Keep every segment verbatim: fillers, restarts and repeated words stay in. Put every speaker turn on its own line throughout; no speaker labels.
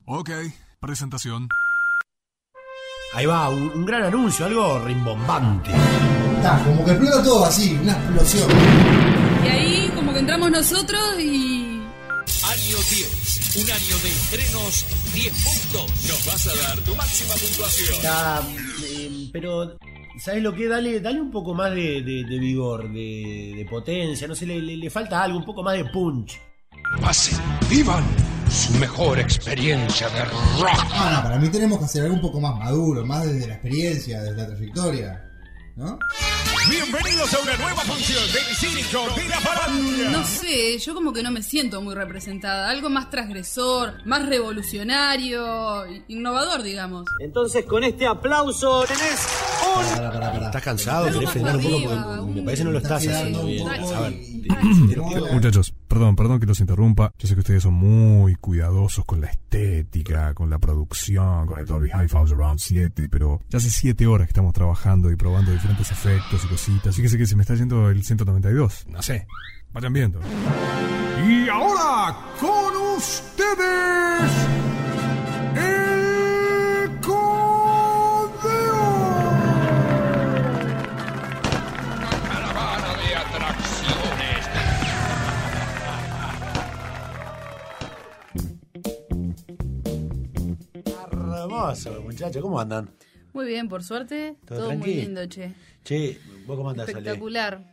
Ok, presentación.
Ahí va, un, un gran anuncio, algo rimbombante.
Está, como que explota todo así, una explosión.
Y ahí como que entramos nosotros y...
Año diez, un año de estrenos, diez puntos. Nos vas a dar tu máxima puntuación.
Está, eh, pero, ¿sabes lo que? Dale, dale un poco más de, de, de vigor, de, de potencia, no sé, le, le, le falta algo, un poco más de punch.
Pasen, vivan su mejor experiencia de rock.
Ah, no, para mí tenemos que hacer algo un poco más maduro, más desde la experiencia, desde la trayectoria, ¿no?
Bienvenidos a una nueva función del Circo de la Farándula.
No sé, yo como que no me siento muy representada. Algo más transgresor, más revolucionario, innovador, digamos.
Entonces, con este aplauso tenés un...
Pará, pará, pará.
¿Estás cansado?
Pero
¿Querés
más
frenar un poco?
arriba,
Porque me
un-
parece que no lo estás
Está
haciendo bien.
quedando un
A ver,
poco y-
te- te-
Hola.
Muchachos, perdón, perdón que los interrumpa. Yo sé que ustedes son muy cuidadosos con la estética, con la producción, con el Dolby Hi-Fi Surround siete, pero ya hace siete horas que estamos trabajando y probando diferentes efectos y cositas. Fíjese que se me está yendo el ciento noventa y dos. No sé, vayan viendo. Y ahora, con ustedes, el Codeo.
Caravana de atracciones.
Hermoso, muchachos, ¿cómo andan?
Muy bien, por suerte,
¿Todo
todo, muy
tranqui?
lindo, che.
Che, ¿vos cómo andás, Ale?
Espectacular.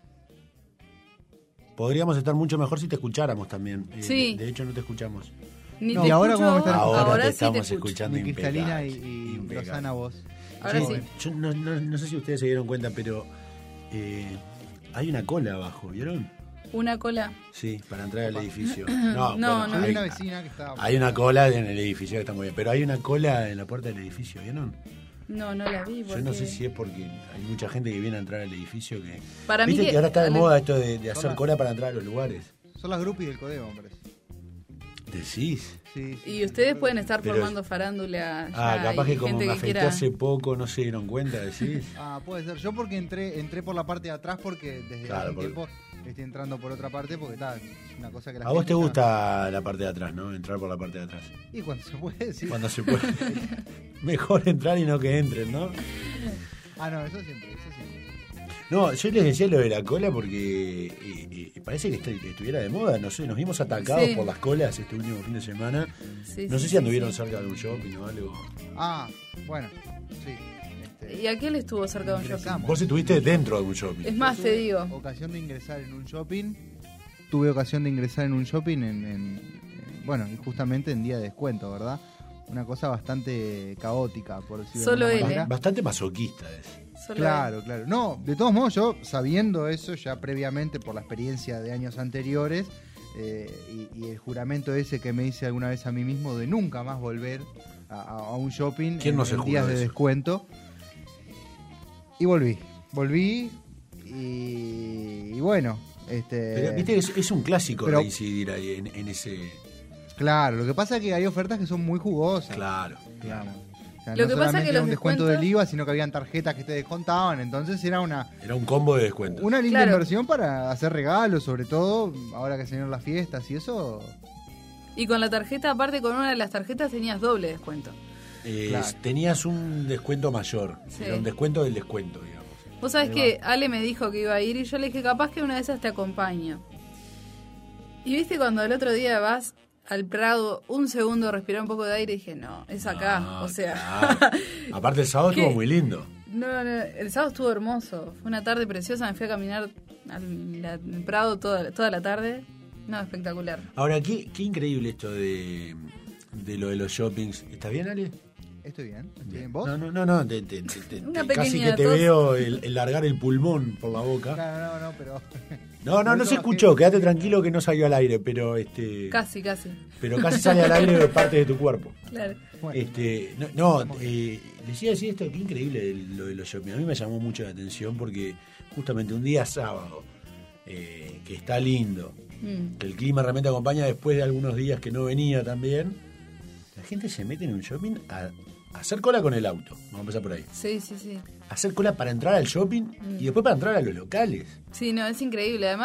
Podríamos estar mucho mejor si te escucháramos también. Eh,
Sí.
De, de hecho, no te escuchamos.
Ni
No.
te
¿Y ahora
escucho
cómo me están
Ahora,
ahora
te
sí
estamos
te escucho.
escuchando
Mi cristalina y,
impecable,
y
impecable.
lozana voz.
Ahora
Che,
sí.
Yo no, no, no sé si ustedes se dieron cuenta, pero eh, hay una cola abajo, ¿vieron?
Una cola.
Sí, para entrar al edificio. No,
No,
bueno,
no.
Yo vi
hay,
una vecina que estaba...
hay una cola en el edificio que está muy bien, pero hay una cola en la puerta del edificio, ¿vieron?
No, no la vi.
Yo
Porque...
no sé si es porque hay mucha gente que viene a entrar al edificio que...
Para mí
¿Viste que,
que-
ahora está de
Ale-
moda esto de, de hacer
Hola.
cola para entrar a los lugares?
Son las groupies del Codeo, hombre.
¿Decís?
Sí, sí.
Y ustedes pueden estar
Pero-
formando farándula.
Ah,
ya,
capaz
y
que como
gente
me
que
afecté
quiera...
hace poco, no se dieron cuenta, decís.
Ah, puede ser. Yo porque entré entré por la parte de atrás porque desde
Claro,
hace un
porque-
tiempo estoy entrando por otra parte porque está, es una cosa que la
A vos
gente
te
ya-
gusta la parte de atrás, ¿no? Entrar por la parte de atrás.
Y cuando se puede, sí.
Cuando se puede. Mejor entrar y no que entren, ¿no?
Ah, no, eso siempre, eso siempre.
No, yo les decía lo de la cola porque eh, eh, parece que, est- que estuviera de moda, no sé, nos vimos atacados
Sí.
por las colas este último fin de semana.
Sí,
No
sí,
sé si
sí,
anduvieron
sí.
cerca de un shopping o algo.
Ah, bueno, sí. Este,
¿Y aquel estuvo cerca de un shopping?
ingresamos.
Vos estuviste dentro de un shopping.
Es más, te
Tuve
digo.
ocasión de ingresar en un shopping. Tuve ocasión de ingresar en un shopping en, en- en- bueno, y justamente en día de descuento, ¿verdad? Una cosa bastante caótica, por decirlo
Solo
de
él,
alguna
¿eh?
manera.
Bastante masoquista es.
Solo
Claro, claro. No, de todos modos, yo sabiendo eso ya previamente por la experiencia de años anteriores eh, y, y el juramento ese que me hice alguna vez a mí mismo de nunca más volver a, a- a un shopping
¿Quién
en,
no se
en
juró
días de
eso?
descuento. Y volví. Volví y, y bueno, este...
Pero, viste que es, es un clásico
pero-
reincidir ahí en, en ese.
Claro, lo que pasa es que hay ofertas que son muy jugosas.
Claro.
Digamos. O sea,
Lo
no
que pasa
solamente
que
era
los
un descuento
descuentos-
del I V A, sino que habían tarjetas que te descontaban, entonces era una,
Era un combo de descuentos.
una linda
Claro.
inversión para hacer regalos, sobre todo ahora que se vienen las fiestas y eso.
Y con la tarjeta, aparte con una de las tarjetas tenías doble descuento.
Eh,
Claro.
Tenías un descuento mayor.
Sí.
Era un descuento del descuento, digamos.
Vos sabés
Ahí
que Ale me dijo que iba a ir y yo le dije, capaz que una de esas te acompaño. Y viste cuando el otro día vas al Prado, un segundo respirar un poco de aire y dije, no, es acá.
No,
o sea,
claro. Aparte el sábado
¿Qué?
estuvo muy lindo.
no, no, el sábado estuvo hermoso. Fue una tarde preciosa, me fui a caminar al, la- al Prado toda, toda la tarde. No, espectacular.
Ahora, qué, qué increíble esto de, de lo de los shoppings. ¿Estás bien, Ale?
Estoy bien, estoy bien. ¿Vos?
No, no, no, no. te- te- te- te-
Una
te- casi que
pequeña
te
tos.
veo el, el largar el pulmón por la boca.
Claro, no, no, pero.
No, no,
Por
no
eso
se
bajé-
escuchó. Quédate tranquilo que no salió al aire, pero este.
Casi, casi.
Pero casi sale al aire de parte de tu cuerpo.
Claro.
Bueno,
Este, no, no eh, les iba a decir esto, qué increíble lo de los shopping. A mí me llamó mucho la atención porque justamente un día sábado, eh, que está lindo,
Mm.
que el clima realmente acompaña después de algunos días que no venía también, la gente se mete en un shopping a, a hacer cola con el auto. Vamos a empezar por ahí.
Sí, sí, sí.
Hacer cola para entrar al shopping y después para entrar a los locales.
Sí, no, es increíble. Además,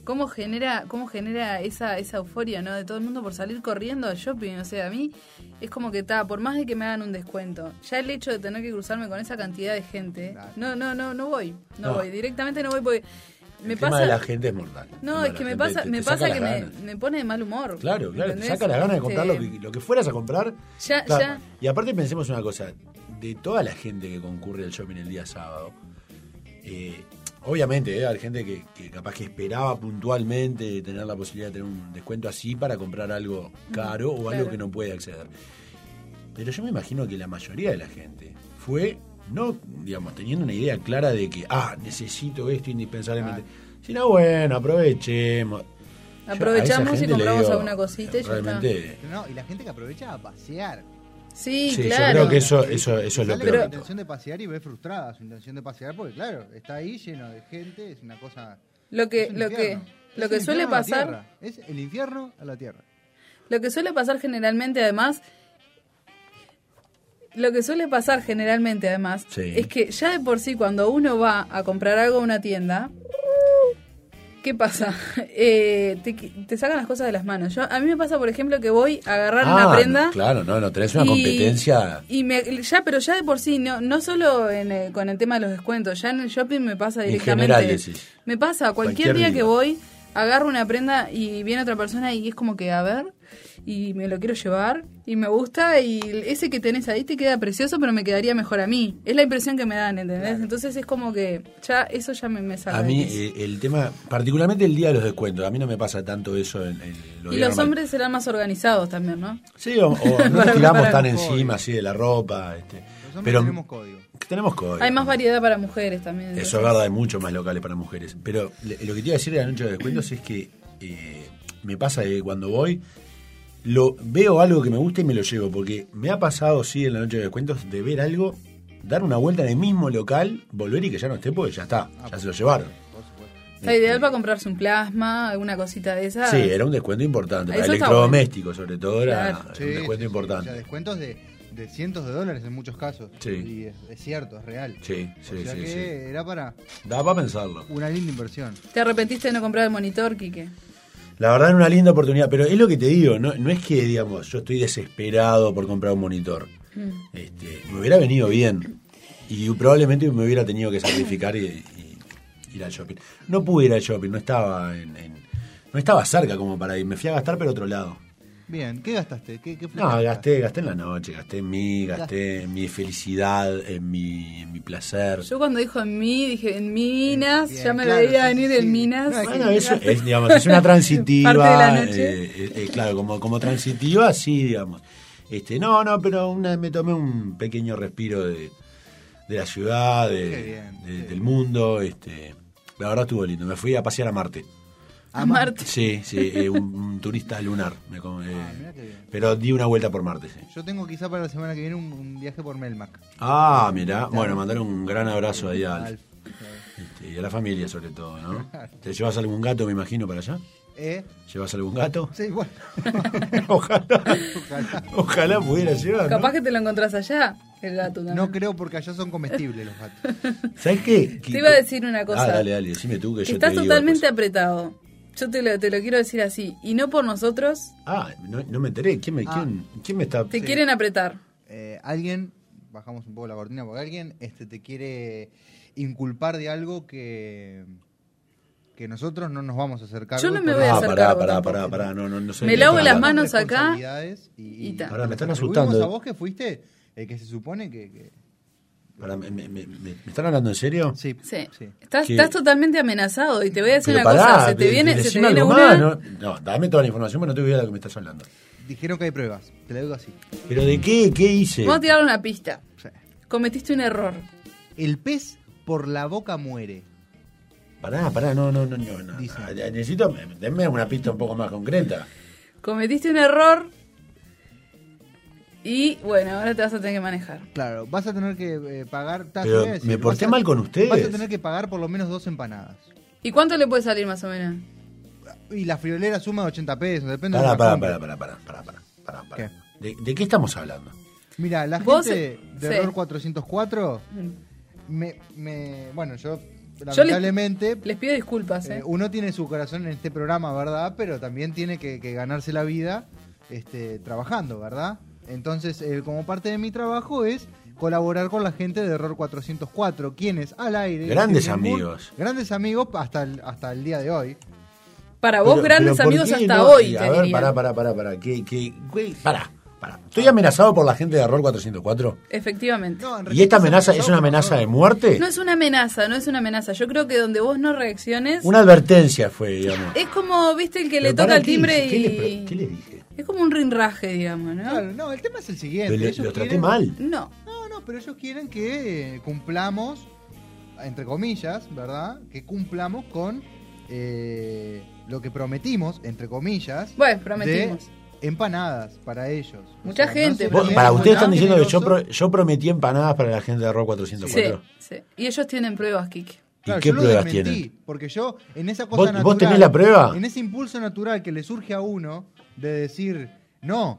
cómo genera cómo genera esa esa euforia, ¿no? De todo el mundo por salir corriendo al shopping. O sea, a mí es como que está, por más de que me hagan un descuento, ya el hecho de tener que cruzarme con esa cantidad de gente,
Claro.
no, no, no, no voy. No,
No.
voy. Directamente no voy porque me
el tema
pasa.
de la gente es mortal. El
No,
tema
es
de
que
la
me
gente
pasa,
te-
me
te
pasa
saca
que
las
me,
ganas.
me pone de mal humor.
Claro, claro, te
¿entendés?
saca las ganas de comprar lo
Este,
que, lo que fueras a comprar.
Ya,
Claro.
ya.
Y aparte pensemos una cosa, de toda la gente que concurre al shopping el día sábado, eh, obviamente eh, hay gente que, que capaz que esperaba puntualmente tener la posibilidad de tener un descuento así para comprar algo caro o algo
claro.
que no puede acceder. Pero yo me imagino que la mayoría de la gente fue, no, digamos, teniendo una idea clara de que, ah, necesito esto indispensablemente, sino, bueno, aprovechemos. Yo a esa
Aprovechamos y
gente le
compramos
digo,
alguna cosita y ya
realmente,
No, y la gente que aprovecha a pasear.
Sí,
Sí, yo
claro.
creo que eso, eso, eso es lo
Sale
peor.
con la
de todo.
intención de pasear y ve frustrada su intención de pasear porque, claro, está ahí lleno de gente, es una cosa...
Lo que,
es un
lo que,
infierno.
lo
Es
que
el
suele
infierno a la
pasar,
tierra. Es el infierno a la tierra.
lo que suele pasar generalmente además, lo que suele pasar generalmente además,
Sí.
es que ya de por sí cuando uno va a comprar algo a una tienda, ¿qué pasa? Eh, te, te sacan las cosas de las manos. Yo, a mí me pasa, por ejemplo, que voy a agarrar
Ah,
una prenda.
no, claro, no, no, tenés una
y-
competencia.
Y me, ya, pero ya de por sí, no, no solo en, eh, con el tema de los descuentos, ya en el shopping me pasa
En
directamente.
general, decís.
Me pasa, cualquier,
Cualquier
día,
día.
que voy, agarro una prenda y viene otra persona y es como que, a ver, y me lo quiero llevar y me gusta y ese que tenés ahí te queda precioso, pero me quedaría mejor a mí. Es la impresión que me dan, ¿entendés? Entonces es como que ya eso ya me, me saca.
A
de
mí,
quicio.
eh, el tema, particularmente el día de los descuentos, a mí no me pasa tanto eso en, en lo
Y
día
los
normal.
hombres serán más organizados también, ¿no?
Sí, o, o no
Para
nos tiramos
preparar
tan
el
encima así de la ropa. Este,
Los hombres
pero
tenemos código.
tenemos código.
Hay más variedad para mujeres también.
Eso
entonces.
es verdad, hay muchos más locales para mujeres. Pero le- lo que te iba a decir de la noche de descuentos es que eh, me pasa que cuando voy, lo veo algo que me gusta y me lo llevo. Porque me ha pasado, sí, en la noche de descuentos, de ver algo, dar una vuelta en el mismo local, volver y que ya no esté porque ya está, ya se lo llevaron.
Está ideal para comprarse un plasma, alguna cosita de esas.
Sí, era un descuento importante. Para
Eso está
electrodomésticos, sobre todo, era
Claro.
un
Sí,
descuento
sí, sí.
importante.
O sea, descuentos de, de cientos de dólares en muchos casos.
Sí.
Y es, es cierto, es real.
Sí, sí,
o sea
sí,
que
sí.
era para
Da para pensarlo.
una linda inversión.
¿Te arrepentiste de no comprar el monitor, Quique?
La verdad era una linda oportunidad, pero es lo que te digo, no, no es que, digamos, yo estoy desesperado por comprar un monitor.
Mm.
Este, me hubiera venido bien y probablemente me hubiera tenido que sacrificar y, y ir al shopping. No pude ir al shopping, no estaba en, en- no estaba cerca como para ir, me fui a gastar pero otro lado.
Bien, ¿qué gastaste? ¿Qué, qué
No,
fue?
gasté, gasté en la noche, gasté en mí, gasté en mi felicidad, en mi, en mi placer.
Yo cuando dijo en mí, dije en Minas,
Bien,
ya me
claro,
veía
sí,
venir
sí,
en
sí.
Minas.
No, es que-
Bueno, eso es, digamos, es una transitiva.
Parte de la noche.
eh, eh, eh, claro, como, como transitiva, sí, digamos. Este, no, no, pero una, me tomé un pequeño respiro de, de la ciudad, de-
Qué bien,
de-
sí.
del mundo. Este, la verdad estuvo lindo. Me fui a pasear a Marte.
A Marte.
Sí, sí, eh, un, un turista lunar. Me com- eh,
Ah, mirá qué bien.
pero di una vuelta por Marte, sí.
Yo tengo quizá para la semana que viene un, un viaje por Melmac.
Ah, mirá. Bueno, mandar un gran abrazo ahí a Alf.
Alf.
Este, y a la familia sobre todo, ¿no? ¿Te llevas algún gato, me imagino, para allá?
¿Eh?
¿Llevas algún gato?
Sí, bueno.
Ojalá.
Ojalá.
Ojalá pudiera llevar. ¿no?
Capaz que te lo encontrás allá, el gato también.
No creo porque allá son comestibles los gatos.
¿Sabes qué?
Te iba a decir una cosa.
Ah, dale, dale, decime tú que yo
Estás
te digo
totalmente
cosas.
apretado. Yo te lo, te lo quiero decir así. Y no por nosotros,
Ah, no, no me enteré. ¿Quién me,
Ah.
quién, quién me está...?
te
Sí.
quieren apretar.
Eh, alguien, bajamos un poco la cortina porque alguien este, te quiere inculpar de algo que, que nosotros no nos vamos a hacer cargo.
Yo no
y
me
por
voy a
Ah,
eso-
hacer
pará,
cargo
pará,
tampoco.
pará, pará, no, no, no sé
Me
de qué
lavo
estás
las
hablando.
manos acá.
Responsabilidades Y,
y ta.
Pará, me están
te atribuimos
asustando.
a vos que fuiste el que se supone que... que-
Pará, me, me- me- me- ¿me están hablando en serio?
Sí,
Sí.
sí.
Estás,
¿Qué?
estás totalmente amenazado. Y te voy a decir
Pero
una
pará,
cosa. Se te
de-
viene, se te
decime
viene
algo
una.
más, no, no, dame toda la información, pero no tengo idea de lo que me estás hablando.
Dijeron que hay pruebas, te lo digo así.
¿Pero de qué? ¿Qué hice?
Vamos a tirar una pista.
Sí.
Cometiste un error.
El pez por la boca muere.
Pará, pará, no, no, no, no, no.
Dice.
Ah, necesito, denme una pista un poco más concreta.
Cometiste un error. Y bueno, ahora te vas a tener que manejar.
Claro, vas a tener que eh, pagar... ta, te
Pero
voy a decir,
me porté
vas a-
mal con ustedes.
Vas a tener que pagar por lo menos dos empanadas.
¿Y cuánto le puede salir más o menos?
Y la friolera suma de ochenta pesos, depende
Pará,
de la
pará,
compra.
pará, pará, pará, pará, pará, pará.
¿Qué?
¿De, de qué estamos hablando?
Mira, la
Vos,
gente de
sí.
Error cuatrocientos cuatro me, me... Bueno, yo lamentablemente...
Les pido disculpas, ¿eh?
Eh, uno tiene su corazón en este programa, ¿verdad? Pero también tiene que, que ganarse la vida este, trabajando, ¿verdad? Entonces, eh, como parte de mi trabajo es colaborar con la gente de Error cuatrocientos cuatro, quienes al aire...
Grandes
tienen muy-
amigos.
Grandes amigos hasta el, hasta el día de hoy.
Para vos,
Pero-
grandes
pero ¿por
amigos
qué
hasta
no?
hoy,
Y,
te
a ver,
diría.
pará, pará, pará, pará. ¿Qué, qué, güey, pará, pará. ¿Estoy amenazado por la gente de Error cuatrocientos cuatro?
Efectivamente.
No, en
¿Y
realidad
esta
estás
amenaza es
amenazado
una
por
amenaza
nosotros.
de muerte?
No es una amenaza, no es una amenaza. Yo creo que donde vos no reacciones...
Una advertencia fue, digamos.
Es como, viste, el que
Pero
le toca
pará,
el
¿qué
timbre
hice?
y...
¿Qué le, ¿Qué le dije?
Es como un rinraje, digamos, ¿no?
Claro, no, el tema es el siguiente.
Pero le-
ellos
lo traté
quieren-
mal.
No.
No, no, pero ellos quieren que eh, cumplamos, entre comillas, ¿verdad? Que cumplamos con eh, lo que prometimos, entre comillas.
Bueno, prometimos.
De empanadas para ellos. O
Mucha
sea,
gente,
no se
Vos-
ríen,
para
no
ustedes
sean
están diciendo que yo,
generosos.
pro- yo prometí empanadas para la gente de Error cuatrocientos
Sí,
cuatro.
sí. Y ellos tienen pruebas, Kike.
¿Y
Claro,
qué
yo lo
pruebas
desmentí,
tienen?
Porque yo, en esa cosa
¿Vos-
natural...
vos tenés la prueba?
En ese impulso natural que le surge a uno de decir, no,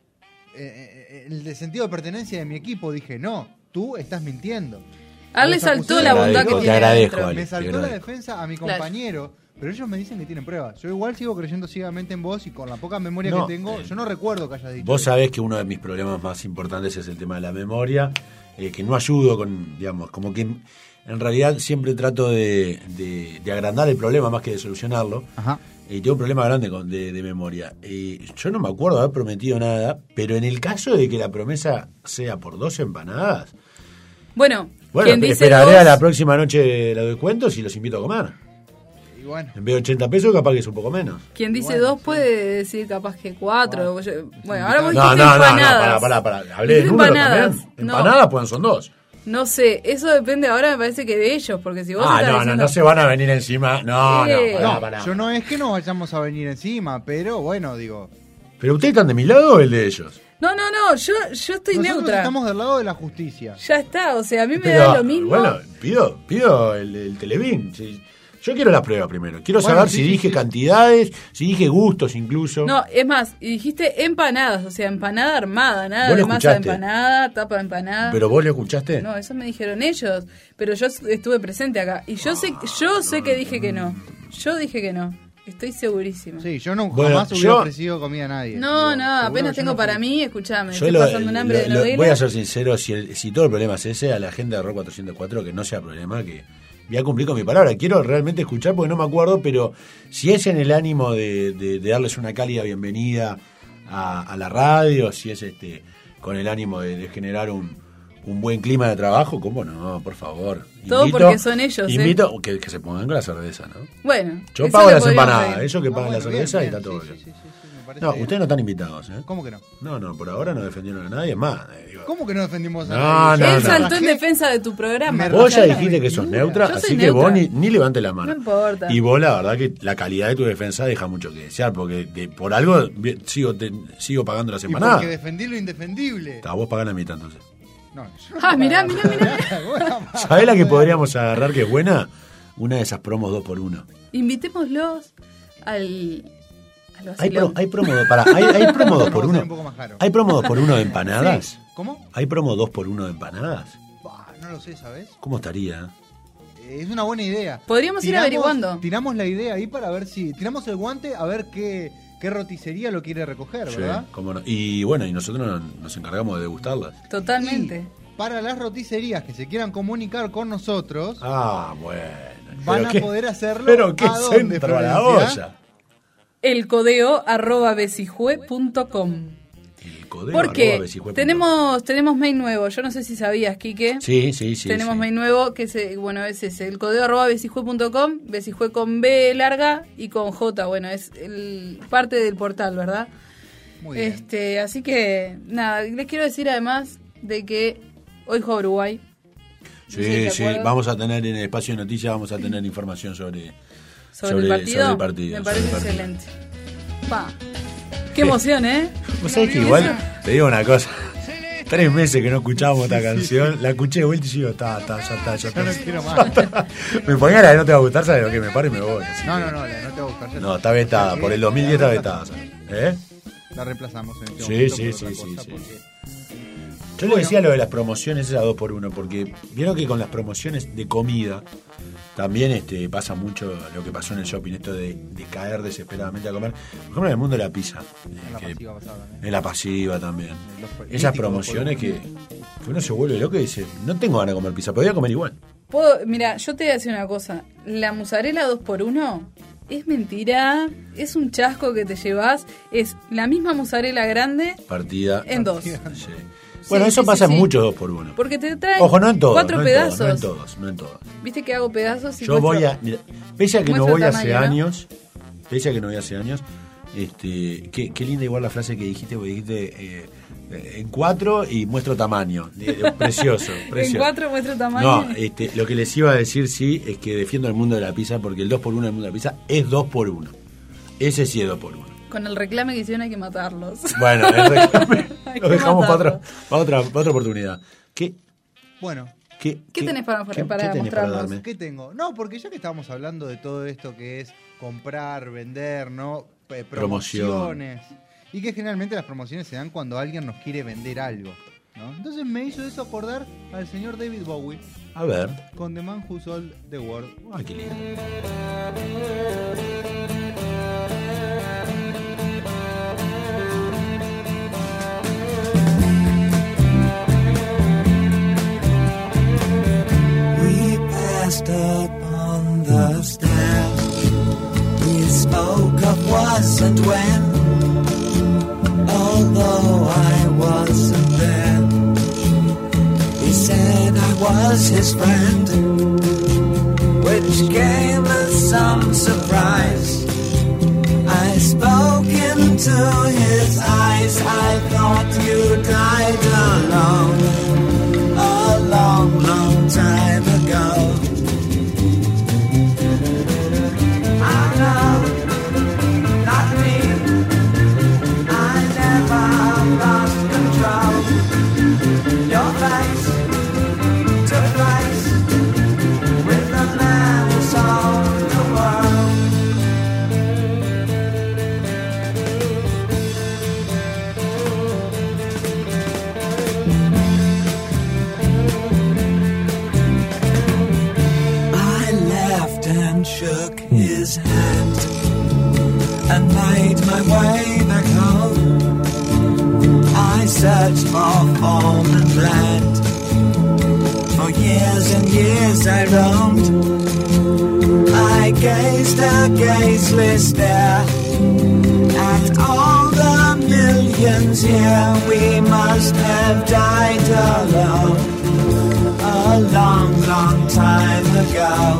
eh, eh, el de sentido de pertenencia de mi equipo, dije, no, tú estás mintiendo.
A él le
Los
saltó
acusé
la
de-
bondad
agradezco,
que
te
tiene
agradezco,
dentro.
Ale.
Me
te
saltó la
agradezco.
defensa a mi
Claro.
compañero, pero ellos me dicen que tienen pruebas. Yo igual sigo creyendo ciegamente en vos y con la poca memoria
No,
que tengo,
eh,
yo no recuerdo que hayas dicho
Vos
eso.
sabés que uno de mis problemas más importantes es el tema de la memoria, eh, que no ayudo con, digamos, como que en realidad siempre trato de, de- de agrandar el problema más que de solucionarlo.
Ajá.
Y tengo un problema grande con, de, de memoria. Eh, yo no me acuerdo de haber prometido nada, pero en el caso de que la promesa sea por dos empanadas,
Bueno,
bueno,
quien dice
esperaré
dos,
a la próxima noche la doy cuentos y los invito a comer.
Y bueno,
En vez de ochenta pesos, capaz que es un poco menos.
quien dice
Bueno,
dos
sí.
puede decir capaz que cuatro. Yo- Bueno, ahora vos
No,
dijiste
no, no, no,
empanadas.
pará, pará, pará. Hablé de
Dijiste
número
empanadas.
también.
No.
Empanadas, pues son dos.
No sé, eso depende ahora, me parece que de ellos, porque si vos
Ah,
estás
no, no,
diciendo...
no se van a venir encima. No, no,
Sí.
pará,
no,
pará.
yo no es que nos vayamos a venir encima, pero bueno, digo,
¿Pero ustedes están de mi lado o el de ellos?
No, no, no, yo, yo estoy
nosotros
neutra.
estamos del lado de la justicia.
Ya está, o sea, a mí me
Pero,
da lo mismo.
Bueno, pido, pido el, el Televín. Sí. Yo quiero la prueba primero. Quiero
Bueno,
saber
sí,
si
sí,
dije
sí.
cantidades, si dije gustos incluso.
No, es más, y dijiste empanadas, o sea, empanada armada, nada
Vos
de
lo
masa de
escuchaste.
empanada, tapa de empanada.
¿Pero vos lo escuchaste?
No, eso me dijeron ellos, pero yo estuve presente acá y yo sé, yo sé que dije que no. Yo dije que no. Estoy segurísima.
Sí, yo no
Bueno,
jamás hubiera
yo-
ofrecido comida a nadie.
No,
Digo,
no,
seguro
apenas
que yo
tengo
no
para
fui.
mí, escuchame,
Yo
estoy
lo-
pasando un hambre
lo-
de
lo-
novela.
voy a ser sincero, si, el- si todo el problema es ese, a la gente de Error cuatrocientos cuatro que no sea problema, que voy a cumplir con mi palabra. Quiero realmente escuchar porque no me acuerdo, pero si es en el ánimo de, de- de darles una cálida bienvenida a, a la radio, si es este con el ánimo de, de generar un, un buen clima de trabajo, ¿cómo no? Por favor.
Todo porque son ellos, ¿eh?
Invito que, que se pongan con la cerveza, ¿no?
Bueno,
Yo
eso
pago
le
las
podríamos
empanadas,
pedir.
ellos que
Ah,
pagan la
bueno, bien,
cerveza y
bien,
está todo
sí,
bien.
sí, sí, sí, sí, me parece
No,
bien.
ustedes no están invitados, ¿eh?
¿Cómo que no?
No, no, por ahora no defendieron a nadie, es más. eh, digo,
¿Cómo que no defendimos a
No,
nadie?
no,
Él
no.
saltó en defensa de tu programa.
Me
Vos ya
Rajá la
dijiste que sos
vestidura.
neutra,
Yo soy
así que vos ni,
neutra.
ni levante la mano.
No importa.
Y vos, la verdad, que la calidad de tu defensa deja mucho que desear, porque de- por algo bien, sigo te- sigo pagando las
Y
empanadas.
porque defendí lo indefendible.
Ta, vos pagás la mitad, entonces.
No, yo no
Ah, mirá,
pago.
mirá, mirá.
Bueno,
¿Sabés la que podríamos agarrar que es buena? Una de esas promos dos por uno.
Invitémoslos al, al
Hay, pro,
vacilón.
hay promo, para, hay, hay promo dos por
Vamos a
uno.
ser un poco más caro.
¿Hay promo dos por uno de empanadas?
Sí. ¿Cómo?
¿Hay promo dos por uno de empanadas?
Bah, no lo sé, ¿sabes?
¿Cómo estaría?
Eh, Es una buena idea.
Podríamos ir averiguando.
Tiramos la idea ahí para ver si... Tiramos el guante a ver qué, qué roticería lo quiere recoger,
Sí,
¿verdad?
cómo no. Y bueno, y nosotros nos, nos encargamos de degustarlas.
Totalmente.
Y para las roticerías que se quieran comunicar con nosotros,
Ah, bueno.
van
Pero
a
qué-
poder hacerlo.
Pero qué
¿a dónde,
centro a la
Florencia?
olla.
El codeo arroba besijue punto com.
El codeo
Porque
arroba besijue punto com.
tenemos, tenemos mail nuevo. Yo no sé si sabías, Quique.
Sí, sí, sí.
tenemos
sí.
mail nuevo que es, bueno, es ese, el codeo arroba besijue punto com, besijue con B larga y con J, bueno, es el, parte del portal, ¿verdad?
Muy bien.
Este, así que, nada, les quiero decir además de que hoy juega Uruguay. No sé si
Sí,
te
sí.
acuerdas.
Vamos a tener en el espacio de noticias, vamos a tener información sobre,
sobre,
sobre-
el partido.
sobre el partido,
Me
sobre
parece
el partido.
excelente. Pa. Qué emoción, ¿eh?
Vos sabés que igual, te digo una cosa. Tres meses que no escuchábamos esta canción, la escuché de vuelta y digo, está, está, ya está, ya está.
Yo no quiero más.
Me ponía la de no te va a gustar, ¿sabes lo que? Me paro y me voy. así.
No, no, no, la- no te voy a buscar. ya
No, está vetada, por el dos mil diez está vetada. ¿sabes? ¿Eh?
La reemplazamos en este
Sí,
momento
sí,
por
sí,
otra
sí,
cosa,
sí.
porque
Yo le decía lo de las promociones esas dos por uno, porque vieron que con las promociones de comida también este, pasa mucho lo que pasó en el shopping, esto de, de caer desesperadamente a comer. Por ejemplo, en el mundo de la pizza.
En la
que,
pasiva pasaba también.
En la pasiva también.
Los
Esas
políticos,
promociones
por
que, que uno se vuelve loco y dice, no tengo ganas de comer pizza, pero voy a comer igual.
Puedo, mira, yo te voy a decir una cosa. La mozzarella dos por uno es mentira, es un chasco que te llevas. Es la misma mozzarella grande
Partida.
en dos.
Sí. Bueno,
Sí,
eso
sí,
pasa
sí,
en
sí.
muchos dos por uno.
Porque te traen
Ojo, no en todos.
cuatro
no en
pedazos.
Todos, no en todos, no en todos.
Viste que hago pedazos y
Yo voy
muestro-
a. Mira, pese a que no
muestro
voy
el
hace
tamaño, ¿no?
años, pese a que no voy hace años, este, qué, qué linda igual la frase que dijiste, porque dijiste eh, eh, en cuatro y muestro tamaño. Eh, eh, precioso, precioso.
En cuatro muestro tamaño.
No, este, lo que les iba a decir sí es que defiendo el mundo de la pizza porque el dos por uno del mundo de la pizza es dos por uno. Ese sí es dos por uno.
Con el reclame que hicieron hay que matarlos.
Bueno, el reclame
Hay
lo
que
dejamos para otra,
matarlos.
para otra, para otra oportunidad. ¿Qué,
Bueno,
qué,
¿Qué tenés para-
qué-
para
qué tenés
mostrarnos?
darme?
¿qué tengo? No, porque ya que estábamos hablando de todo esto que es comprar, vender, ¿no? Eh,
Promoción.
promociones. Y que generalmente las promociones se dan cuando alguien nos quiere vender algo, ¿no? Entonces me hizo eso acordar al señor David Bowie
A ver.
con The Man Who Sold the World.
Ay, qué lindo.
We passed up on the stairs. We spoke of was and when, although I wasn't there. He said I was his friend, which came as some surprise. I spoke into his eyes. I thought you died alone a long, long time ago. I know, not me. I never lost control. Your face took place with the man who sold the world. I laughed and shook his hand and made my way back home. I searched for form and land. For years and years I roamed. I gazed a gazeless stare at all the millions here. We must have died alone a long, long time ago.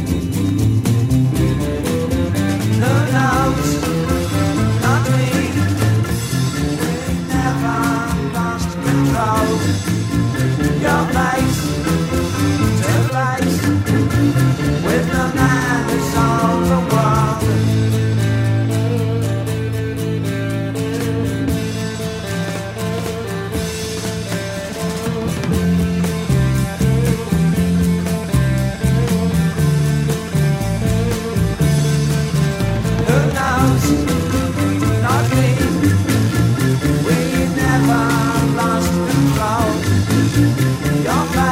Who knows? Not me. We never lost control. Your face to face with the man who sold the world. Who knows? Not me. We never lost control. Your face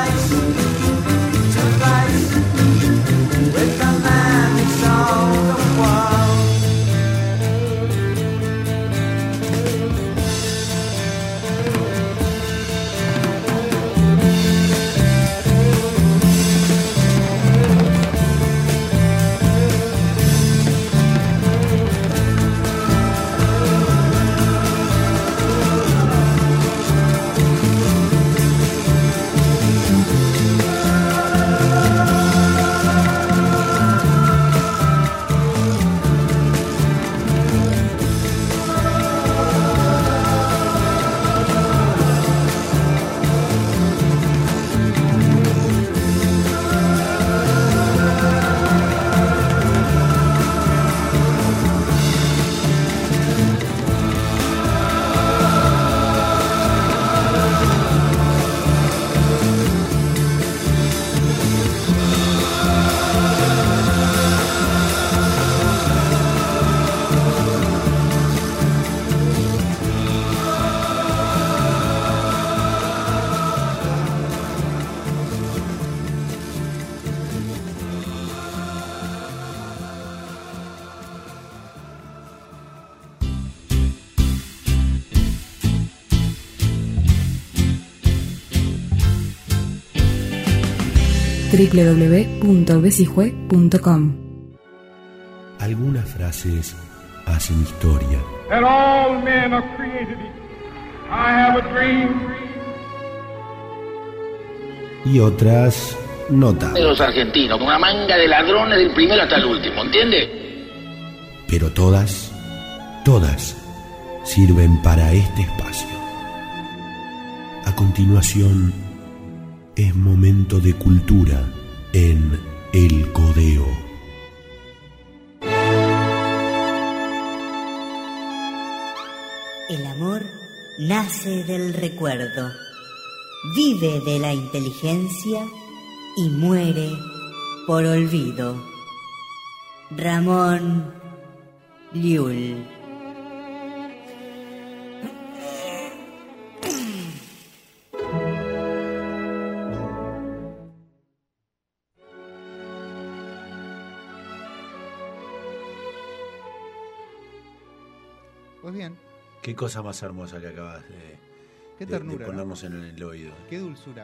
doble u doble u doble u punto besijue punto com.
Algunas frases hacen historia.
That all men are created equal. I have a dream.
Y otras no tanto.
Los argentinos, con una manga de ladrones del primero hasta el último, ¿entiende?
Pero todas, todas sirven para este espacio. A continuación, es momento de cultura en El Codeo.
El amor nace del recuerdo, vive de la inteligencia y muere por olvido. Ramón Llull.
Pues bien.
Qué cosa más hermosa que acabas de,
Qué
de-
ternura,
de ponernos en el oído.
Qué dulzura.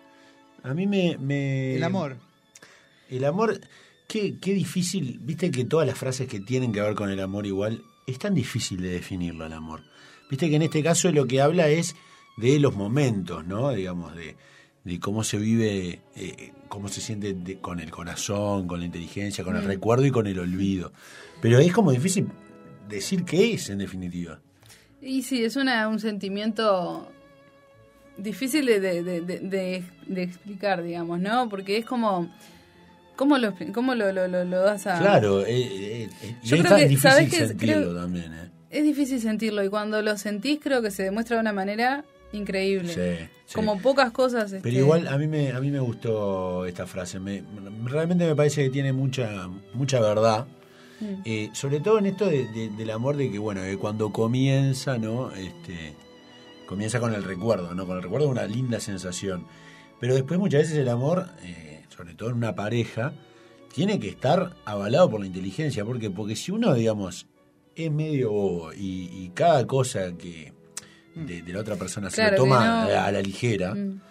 A mí me... me-
El amor.
El amor, qué, qué difícil, viste que todas las frases que tienen que ver con el amor igual, es tan difícil de definirlo el amor. Viste que en este caso lo que habla es de los momentos, ¿no? Digamos, de, de cómo se vive, eh, cómo se siente de- con el corazón, con la inteligencia, con el
Mm.
recuerdo y con el olvido. Pero es como difícil decir qué es, en definitiva.
Y sí, es una, un sentimiento difícil de, de, de, de- de- de explicar, digamos, ¿no? Porque es como... ¿Cómo lo, expli- cómo lo, lo, lo, lo das a...?
Claro, eh, eh, eh, y
Yo
es
creo
tan
que,
difícil
¿sabés qué?
sentirlo
Creo-
también, ¿eh?
Es difícil sentirlo y cuando lo sentís creo que se demuestra de una manera increíble.
Sí, sí.
Como pocas cosas.
Pero
este,
igual a mí me a mí me gustó esta frase. Me, realmente me parece que tiene mucha mucha verdad.
Mm.
Eh, sobre todo en esto de, de- del amor, de que bueno, que cuando comienza, ¿no? Este, comienza con el recuerdo, ¿no? Con el recuerdo es una linda sensación. Pero después muchas veces el amor, eh, sobre todo en una pareja, tiene que estar avalado por la inteligencia. ¿Por qué? Porque si uno, digamos, es medio bobo y, y cada cosa que de, de la otra persona se
Claro
lo
que
toma
no.
a, la, a la ligera,
Mm.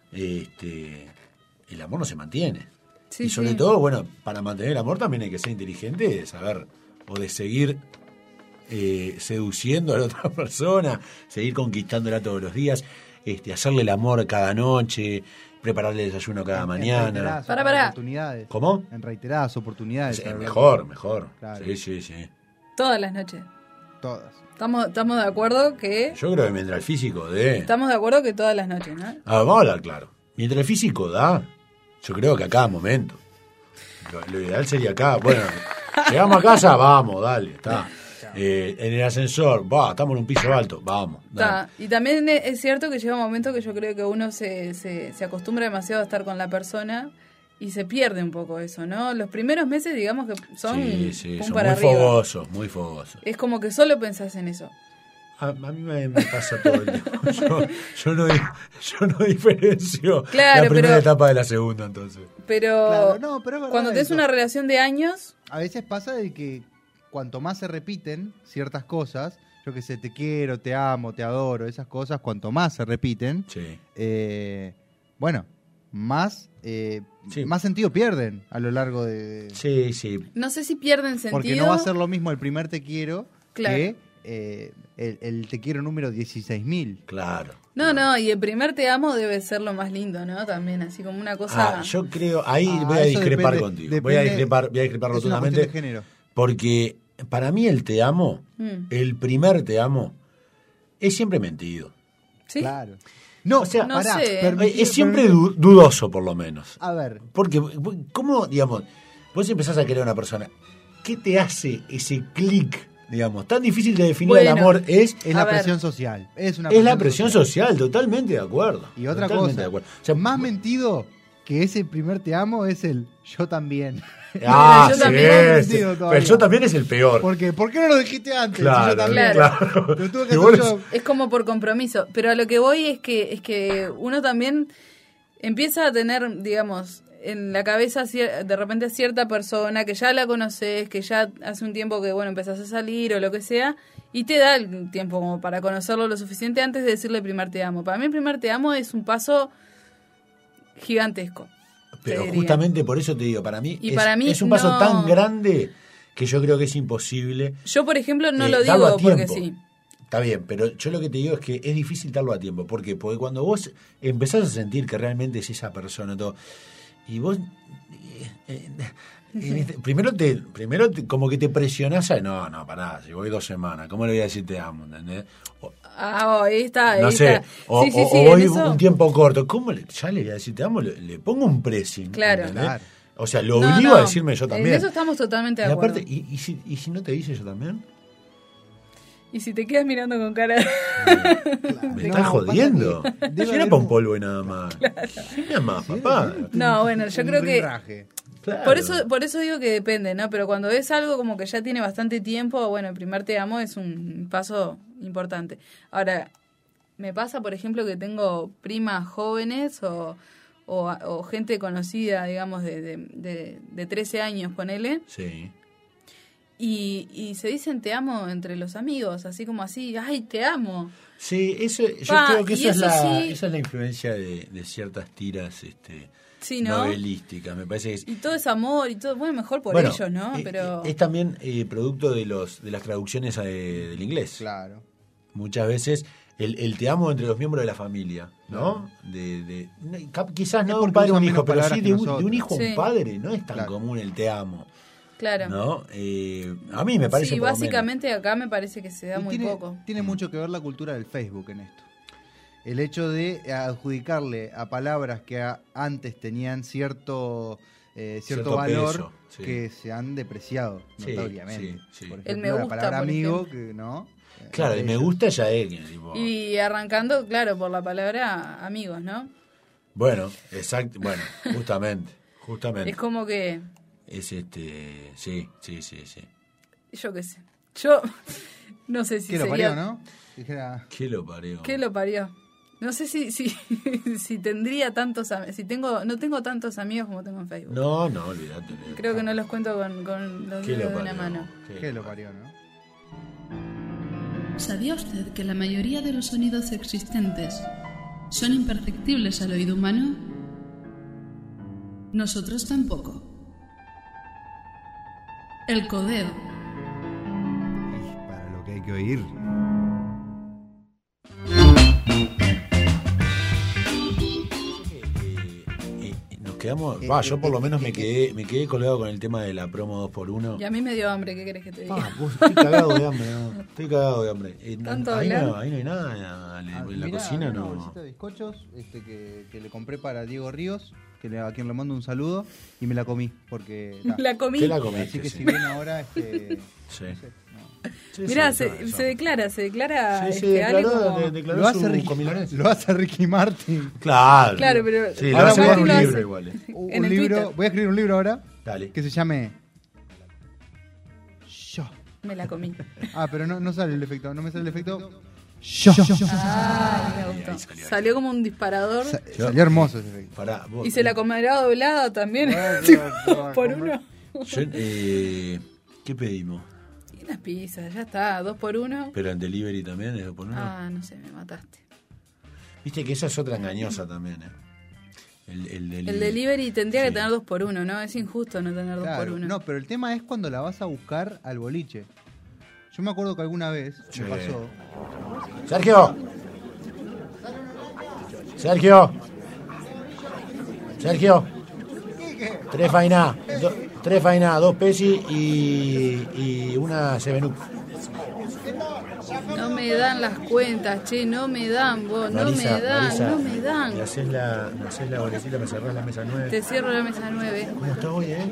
este, el amor no se mantiene.
Sí,
y sobre
sí.
todo, bueno, para mantener el amor también hay que ser inteligente, de saber o de seguir eh, seduciendo a la otra persona, seguir conquistándola todos los días, este, hacerle el amor cada noche, prepararle el desayuno cada
En
mañana.
reiteradas
Pará, pará.
oportunidades.
¿Cómo?
En reiteradas oportunidades.
Es
hablar-
mejor, mejor.
Claro.
Sí, sí, sí.
Todas las noches.
Todas.
Estamos, estamos de acuerdo que...
Yo creo que mientras el físico dé...
Estamos de acuerdo que todas las noches, ¿no?
Ah, vamos a hablar claro. Mientras el físico da, yo creo que a cada momento. Lo, lo ideal sería acá. Bueno, llegamos a casa, vamos, dale, está. Eh, en el ascensor, va, estamos en un piso alto, vamos. dale.
Está. Y también es es cierto que llega un momento que yo creo que uno se, se, se acostumbra demasiado a estar con la persona y se pierde un poco eso, ¿no? Los primeros meses, digamos que son
Sí, sí,
pum
son
para
muy
arriba.
fogosos, muy fogosos.
Es como que solo pensás en eso.
A, a mí me, me pasa todo el tiempo. Yo, yo, no, di- yo no diferencio
Claro,
la primera
pero-
etapa de la segunda, entonces.
Pero,
Claro, no, pero es verdad
cuando tenés
eso.
una relación de años,
A veces pasa de que cuanto más se repiten ciertas cosas, yo que sé, te quiero, te amo, te adoro, esas cosas, cuanto más se repiten,
Sí.
eh, bueno, más, eh,
Sí.
más sentido pierden a lo largo de...
Sí, sí.
no sé si pierden sentido.
Porque no va a ser lo mismo el primer te quiero
Claro.
que eh, el, el te quiero número dieciséis mil.
Claro.
No, no, y el primer te amo debe ser lo más lindo, ¿no? También, así como una cosa...
Ah, yo creo, ahí
Ah,
voy a
eso
discrepar
depende-
contigo. Voy a
depende-
discrepar, voy a discrepar
es una
rotundamente.
cuestión de género.
Porque para mí el te amo,
Mm.
el primer te amo, es siempre mentido.
¿Sí?
Claro. No,
O sea,
No
pará,
sé.
permití-
Es siempre
permití-
du- dudoso, por lo menos.
A ver,
Porque, ¿cómo, digamos, vos empezás a querer a una persona? ¿Qué te hace ese clic, digamos? Tan difícil de definir
Bueno,
el amor es...
es
A
la
ver.
presión social. Es, una
Es la presión social, totalmente de acuerdo.
Y otra
totalmente
cosa,
de acuerdo. O sea,
más mentido que ese primer te amo es el yo también.
Ah,
Yo
sí,
también.
sí.
Mentido
Pero
todavía.
el yo también es el peor.
¿Por qué? ¿Por qué no lo dijiste antes? Si
Claro,
yo también.
Claro.
Lo tuve que
Y vos
hacer
les-
yo.
Es como por compromiso. Pero a lo que voy es que, es que uno también empieza a tener, digamos, en la cabeza cier- de repente cierta persona que ya la conoces, que ya hace un tiempo que, bueno, empezás a salir o lo que sea, y te da el tiempo como para conocerlo lo suficiente antes de decirle primer te amo. Para mí el primer te amo es un paso gigantesco.
Pero
diría.
justamente por eso te digo, para mí,
Y
es,
para mí
es un paso
no.
tan grande que yo creo que es imposible.
Yo, por ejemplo, no
eh,
lo
darlo a
digo porque
tiempo.
sí.
Está bien, pero yo lo que te digo es que es difícil darlo a tiempo. ¿Por qué? Porque cuando vos empezás a sentir que realmente es esa persona, todo, y vos... eh, eh, en este- primero te primero te- como que te presionás a... No, no, pará, si voy dos semanas, ¿cómo le voy a decir te amo? ¿Entendés? O,
Ah, oh, ahí está, ahí
no sé,
está.
o,
sí, sí,
o-
sí,
o
en
voy
eso-
un tiempo corto. ¿Cómo le, ya le voy a decir te amo? Le, le pongo un pressing.
Claro.
¿entendés?
Claro.
O sea, lo
No,
obligo
no,
a decirme yo también.
En eso estamos totalmente de
y
acuerdo.
aparte, ¿y, y, si, ¿y si no te dice yo también?
Y si te quedas mirando con cara...
Me
No,
estás jodiendo.
pasa que debe
Si era
haber
para un
un-
polvo y nada más. Si nada más, papá.
No, bueno, yo
Un
creo que...
rinraje.
Claro.
Por eso, por eso digo que depende, ¿no? Pero cuando es algo como que ya tiene bastante tiempo, bueno, el primer te amo es un paso importante. Ahora, me pasa, por ejemplo, que tengo primas jóvenes o, o, o gente conocida, digamos, de, de, de, de trece años, ponele,
Sí.
y, y se dicen te amo entre los amigos, así como así, ay, te amo.
Sí, eso, yo
Pa,
creo que
y
esa es,
eso
la,
sí-
esa es la influencia de, de ciertas tiras este,
Sí, ¿no?
novelísticas. Me parece que es,
Y todo es amor y todo, bueno, mejor por
bueno,
ellos, ¿no?
eh,
Pero...
es también eh, producto de los de las traducciones eh, del inglés.
Claro.
Muchas veces el, el te amo entre los miembros de la familia, ¿no? De, de, no, cap- quizás
Es
no de un
porque
padre a un
usan
hijo,
menos
pero
palabras
sí
que
de un, de
nosotros.
un hijo a
Sí.
un padre. No es tan
Claro.
común el te amo.
Claro.
¿No? Eh, a mí me parece
Sí,
por lo menos.
básicamente acá me parece que se da
Y
muy
tiene,
poco.
tiene mucho que ver la cultura del Facebook en esto. El hecho de adjudicarle a palabras que a- antes tenían cierto eh, cierto,
Cierto
valor
peso, sí.
que se han depreciado
Sí,
notoriamente.
sí, sí.
Por
El
ejemplo,
me
la
gusta,
palabra
por
amigo,
ejemplo.
que no. eh,
Claro,
de
y me
ellos.
gusta ya es que, tipo,
Y arrancando, claro, por la palabra amigos, ¿no?
bueno, exacto, bueno, justamente, justamente.
Es como que,
Es este, sí, sí, sí, sí.
yo qué sé. Yo no sé si
¿Qué lo
sería...
parió, no? Dijera,
¿Qué lo parió?
¿Qué lo parió? No sé si si, si tendría tantos am- si tengo no tengo tantos amigos como tengo en Facebook.
No, no, olvídate. olvídate.
Creo que no los cuento con, con los
¿Qué
dedos
lo
de una
parió?
mano.
¿Qué
¿qué
lo
lo parió, no?
¿Sabía usted que la mayoría de los sonidos existentes son imperceptibles al oído humano? Nosotros tampoco. El codeo.
Para lo que hay que oír.
Eh, eh, nos quedamos,
Eh,
va,
eh,
yo por lo
eh,
menos
eh,
me
eh,
quedé, me quedé colgado con el tema de la promo dos por uno.
Y a mí me dio hambre, ¿qué querés que te diga?
Ah, vos, estoy cagado de hambre, no, estoy cagado de hambre. Eh, no,
¿Tanto
ahí,
hablar?
no, ahí no hay nada, en la,
Ah,
en la
mirá,
cocina
una
no.
bolsita de bizcochos este, que, que le compré para Diego Ríos, que le- a quien le mando un saludo, y me la comí, porque... ta.
La comí.
¿Qué la comiste?
Así que
sí.
si bien ahora... Este,
Sí.
no sé, no.
Sí,
Mirá,
sí,
se,
eso, eso.
se declara, se declara
Sí, sí,
este, Ale
declaró,
como-
de- declaró
Lo hace,
su
Ricky,
comilanés.
lo hace Ricky Martin.
Claro.
Claro, pero
Sí, lo
ahora
hace
voy a
con un
escribir-
libro igual. eh.
Un
En el
libro,
Twitter.
voy a escribir un libro ahora
Dale.
que se llame Yo.
me la comí.
Ah, pero no, no sale el efecto, no me sale el efecto. Yo.
Ah, me gustó.
ahí salió.
Salió como un disparador
Sa- salió hermoso ese efecto.
Pará, vos,
y se la comerá doblada también.
Ah,
Tipo,
no, no,
por
no,
uno.
yo, eh, ¿qué pedimos?
Y unas pizzas, ya está, dos por uno.
Pero en delivery también es dos por uno.
Ah, no sé, me mataste.
Viste que esa es otra engañosa también, ¿eh? El, el, delivery.
El delivery tendría que
Sí.
tener dos por uno, ¿no? Es injusto no tener dos por
Claro,
uno.
no, pero el tema es cuando la vas a buscar al boliche. Yo me acuerdo que alguna vez
Sí.
me pasó.
Sergio. Sergio. Sergio. Tres fainá. Do- tres fainá, dos pesi y, y una seven up.
No me dan las cuentas, che, no me dan, vos, no
Marisa,
me dan,
Marisa,
no me dan.
Me haces la, me haces la bolecita, me cerrás la mesa nueve.
Te cierro la mesa nueve.
¿Cómo está hoy, eh?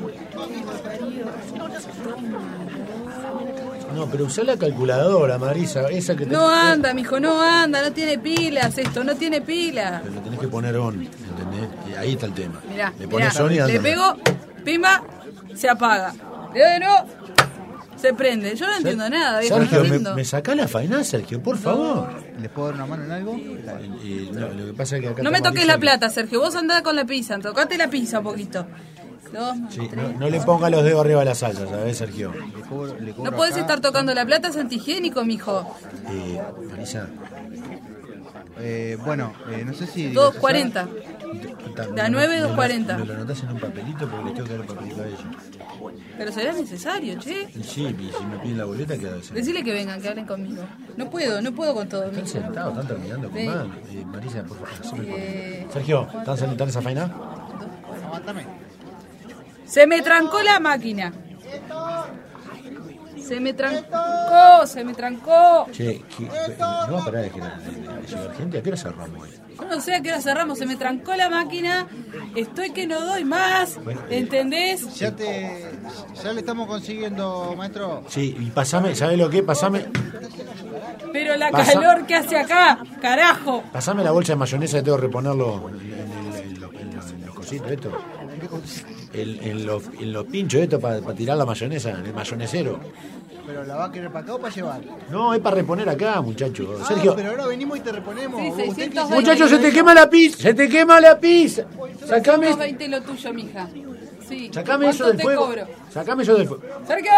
No, pero usá la calculadora, Marisa, esa que te...
No anda, mijo, no anda, no tiene pilas esto, no tiene pilas.
Pero lo tenés que poner on, ¿entendés? Y ahí está el tema.
Mirá,
Le
mirá,
pones on y
le
anda.
pego, pimba, se apaga. Le doy de nuevo, se prende. Yo no entiendo nada, viejo,
Sergio,
no
me,
entiendo.
me sacá la faena, Sergio, por favor.
¿Les puedo dar una mano en algo?
Y, no, lo que pasa es que acá
No me
está
toques
Marisa
la
que-
plata, Sergio, vos andá con la pizza, tocate la pizza un poquito. Dos,
Sí,
tres.
no, no le ponga los dedos arriba a la salsa, ¿sabes, Sergio?
Le cobro- le cobro
No podés
acá.
estar tocando la plata, es antihigiénico, mijo.
Eh, Marisa,
Eh, bueno, eh, no sé si.
dos
Diego
cuarenta.
César-
De a nueve, dos cuarenta.
Me lo anotás en un papelito porque le tengo que dar el papelito a ellos.
Pero será necesario, che.
Y sí, y si me piden la boleta, ¿qué hacen?
Decirle que vengan, que hablen conmigo. No puedo, no puedo con todo.
Están sentados, están terminando con
Sí.
más. Eh, Marisa, por favor, haceme el
Eh,
favor. Sergio, ¿están sentando esa faena?
Aguántame.
Se me trancó la máquina. Se me trancó, se me trancó.
Che, ¿qué, ¿no va a parar de, de, de, de llegar gente? ¿A qué hora cerramos hoy?
Yo no sé a qué hora cerramos, se me trancó la máquina. Estoy que no doy más. ¿Entendés?
Ya te. Ya le estamos consiguiendo, maestro.
Sí, y pasame, ¿sabés lo que? Pasame,
Pero la
Pasa-
calor que hace acá, carajo.
pasame la bolsa de mayonesa que tengo que reponerlo en, en, en, en, los- en los- en los cositos estos. En, en los, en los pinchos estos para tirar la mayonesa, en el mayonesero.
¿Pero la va a querer para acá o para llevar?
No, es para reponer acá, muchacho.
Ah,
Sergio.
pero ahora venimos y te reponemos.
Sí,
¿Usted qué
seiscientos
dice?
Muchacho, se te quema la pizza, se te quema la pizza. Sacame,
ciento veinte lo tuyo, mija. Sí.
sacame eso
¿Cuánto
del
te
fuego.
cobro?
Sacame eso del fuego.
Sergio.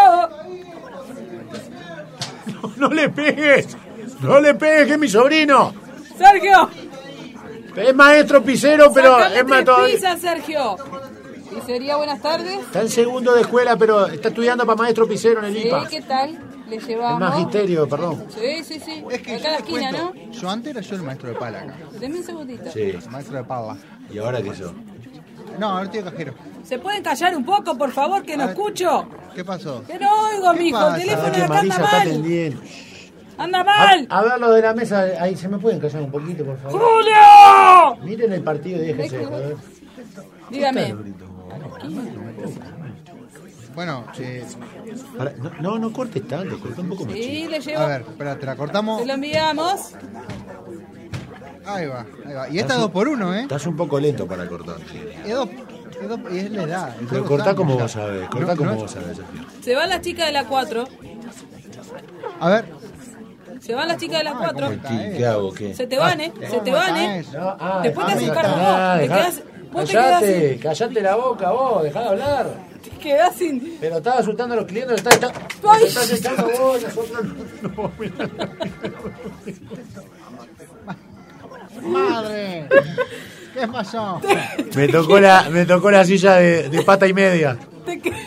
No, no le pegues. No le pegues, que es mi sobrino.
Sergio.
Es maestro pizzero, pero
Sacame
es más
tres
todavía.
pizzas, Sergio. ¿Y sería buenas tardes?
Está en segundo de escuela, pero está estudiando para maestro pizzero en el
Sí,
I P A.
¿qué tal? Le
El
llevamos.
magisterio, perdón.
Sí, sí, sí.
Es que
Acá
yo
a la
les
esquina, ¿no?
cuento, yo antes era yo el maestro de pala acá.
Deme un segundito.
Sí.
Maestro de pala.
¿Y ahora qué sos?
No, ahora estoy de cajero.
¿Se pueden callar un poco, por favor, que no escucho?
¿Qué pasó?
Que no oigo,
¿Qué
mijo.
pasa?
El teléfono
¿Sabés
de
que
acá
Marisa
anda
está
mal.
atendiendo?
¡Anda mal!
A, a ver lo de la mesa, ahí se me pueden callar un poquito, por favor.
¡Julio!
Miren el partido y déjense de joder.
Dígame.
Bueno, eh,
Pará, no, no, no cortes tanto, corta un poco más.
Sí, le llevo.
a ver, espérate, la cortamos.
Se lo enviamos.
Ahí va, ahí va. Y esta es dos por uno, ¿eh?
Estás un poco lento para cortar.
Es dos, es dos, y es la edad. es
Pero
dos
cortá
años
como
ya.
vos sabés, cortá
No,
como
no,
vos sabés, Sergio.
Se van las chicas de la cuatro.
A ver.
Se van las chicas de la cuatro.
¿Qué, qué hago? ¿Qué?
Se te van, ¿eh? Se te van, ¿eh?
No, ah,
Después te
dejame
haces cargo
acá,
vos. Te
dejá-
quedás, vos te quedás
Callate,
sin...
callate la boca vos, dejá de hablar.
Te quedás sin...
Pero estás asustando a los clientes, estás, estás,
Ay.
estás echando vos, nosotros no, no, mirá.
¡Madre! ¿Qué pasó?
Me tocó la, me tocó la silla de, de pata y media.
Te que-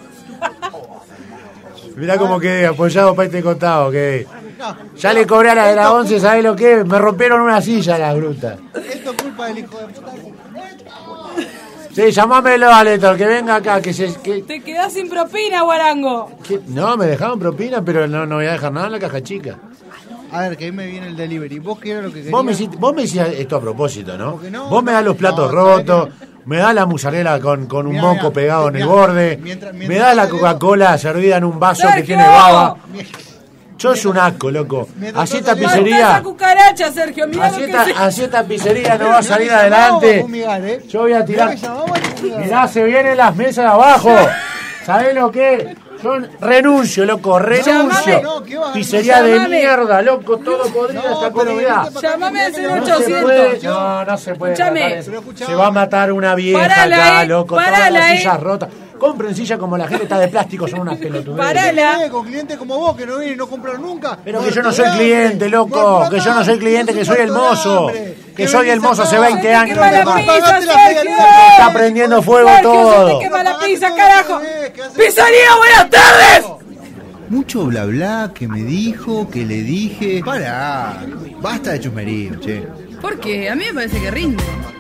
Mirá cómo quedé, apoyado para este costado, quedé.
No,
Ya le cobré a la de la once, ¿sabés lo que es? Me rompieron una silla las brutas.
esto es culpa del hijo de puta.
Sí, llamámelo a Letor, que venga acá, que se... Que,
Te quedás sin propina, guarango.
que- no, me dejaron propina, pero no, no voy a dejar nada en la caja chica.
A ver, que ahí me viene el delivery. ¿Vos qué era lo que querías?
Vos me, hiciste, vos me hiciste esto a propósito, ¿no?
Porque no,
vos me das los platos
no, ¿sabés
rotos, me das la mozzarella con, con un
Mirá,
moco
mirá,
pegado en el
mirá,
borde,
mientras-
me
mientras
das la
te digo-
Coca-Cola servida en un vaso que
¡Sergio!
tiene baba. Yo soy un asco, loco.
mientras
Así
tanto
esta
le-
Matá esa
pizzería,
cucaracha, Sergio. Mirá
así
lo que
esta,
se...
así esta pizzería no va a salir
Mirá que llamamos
adelante.
a fumigar, ¿eh?
Yo voy a tirar.
Mirá que llamamos a fumigar.
Mirá, se vienen las mesas de abajo. ¿Sabés lo que? Yo renuncio, loco, renuncio.
Llamame.
No, ¿qué vas a
Pizzería de
Llamame.
mierda, loco, todo podrido
No,
esta
pero
comida.
venite pa' acá,
Llamame al
que
cero
no
No se
se
puede,
puede.
no, no se puede.
Escuchame.
tratar eso.
Pero escuchá,
Se va a matar una vieja
Parala,
acá,
eh,
loco, todas
parala,
las
eh.
sillas rotas. Compren sillas como la gente está de plástico, son unas pelotudeces.
Parala.
Con clientes como vos que no vienen y no compran nunca.
Pero que
Muerto
yo no
de
soy
hambre.
cliente, loco,
Muerto de
que yo no soy
hambre.
cliente, que soy el
Muerto de
mozo.
hambre.
Que soy el
venís
mozo hace
acá,
veinte
se te
años.
quema la
no me
pizza,
pagaste
Sergio.
la pega,
Está prendiendo fuego
Sergio,
todo.
se te quema la
Apagaste
pizza,
todo
carajo.
el bebé, ¿qué haces?
¡Pizzería, buenas tardes!
Mucho bla bla, que me dijo, que le dije. Pará, basta de chusmerío, che.
¿Por qué? A mí me parece que rinde.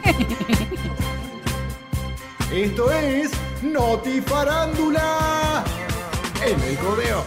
Esto es Notifarándula en el codeo.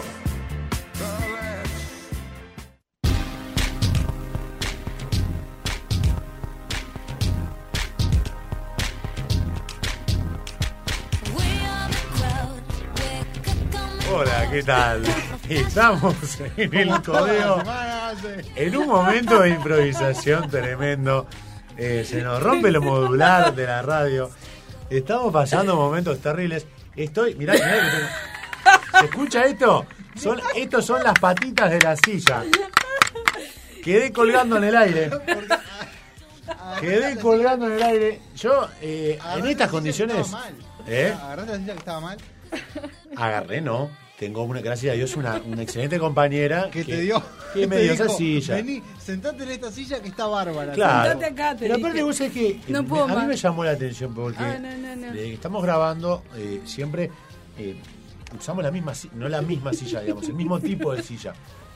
Hola, ¿qué tal? Estamos en el codeo en un momento de improvisación tremendo. Eh, se nos rompe lo modular de la radio. Estamos pasando momentos terribles. Estoy, mirá, mirá que tengo- ¿Se escucha esto? Son, estos son las patitas de la silla. Quedé colgando en el aire. Quedé colgando en el aire. Yo, eh, en estas condiciones... ¿Eh?
¿Agarraste la silla que estaba mal?
Agarré, no. tengo una, gracias a Dios, una, una excelente compañera
que, que te dio,
que me
te
dio
dijo,
esa silla.
Vení, sentate en esta silla que está bárbara.
Claro.
Sentate acá, te
Pero
dije.
aparte vos sabés que
No
me-
puedo
a mí
más.
me llamó la atención porque
Ah, no, no, no.
desde que estamos grabando eh, siempre eh, usamos la misma si- no la misma silla, digamos, el mismo tipo de silla.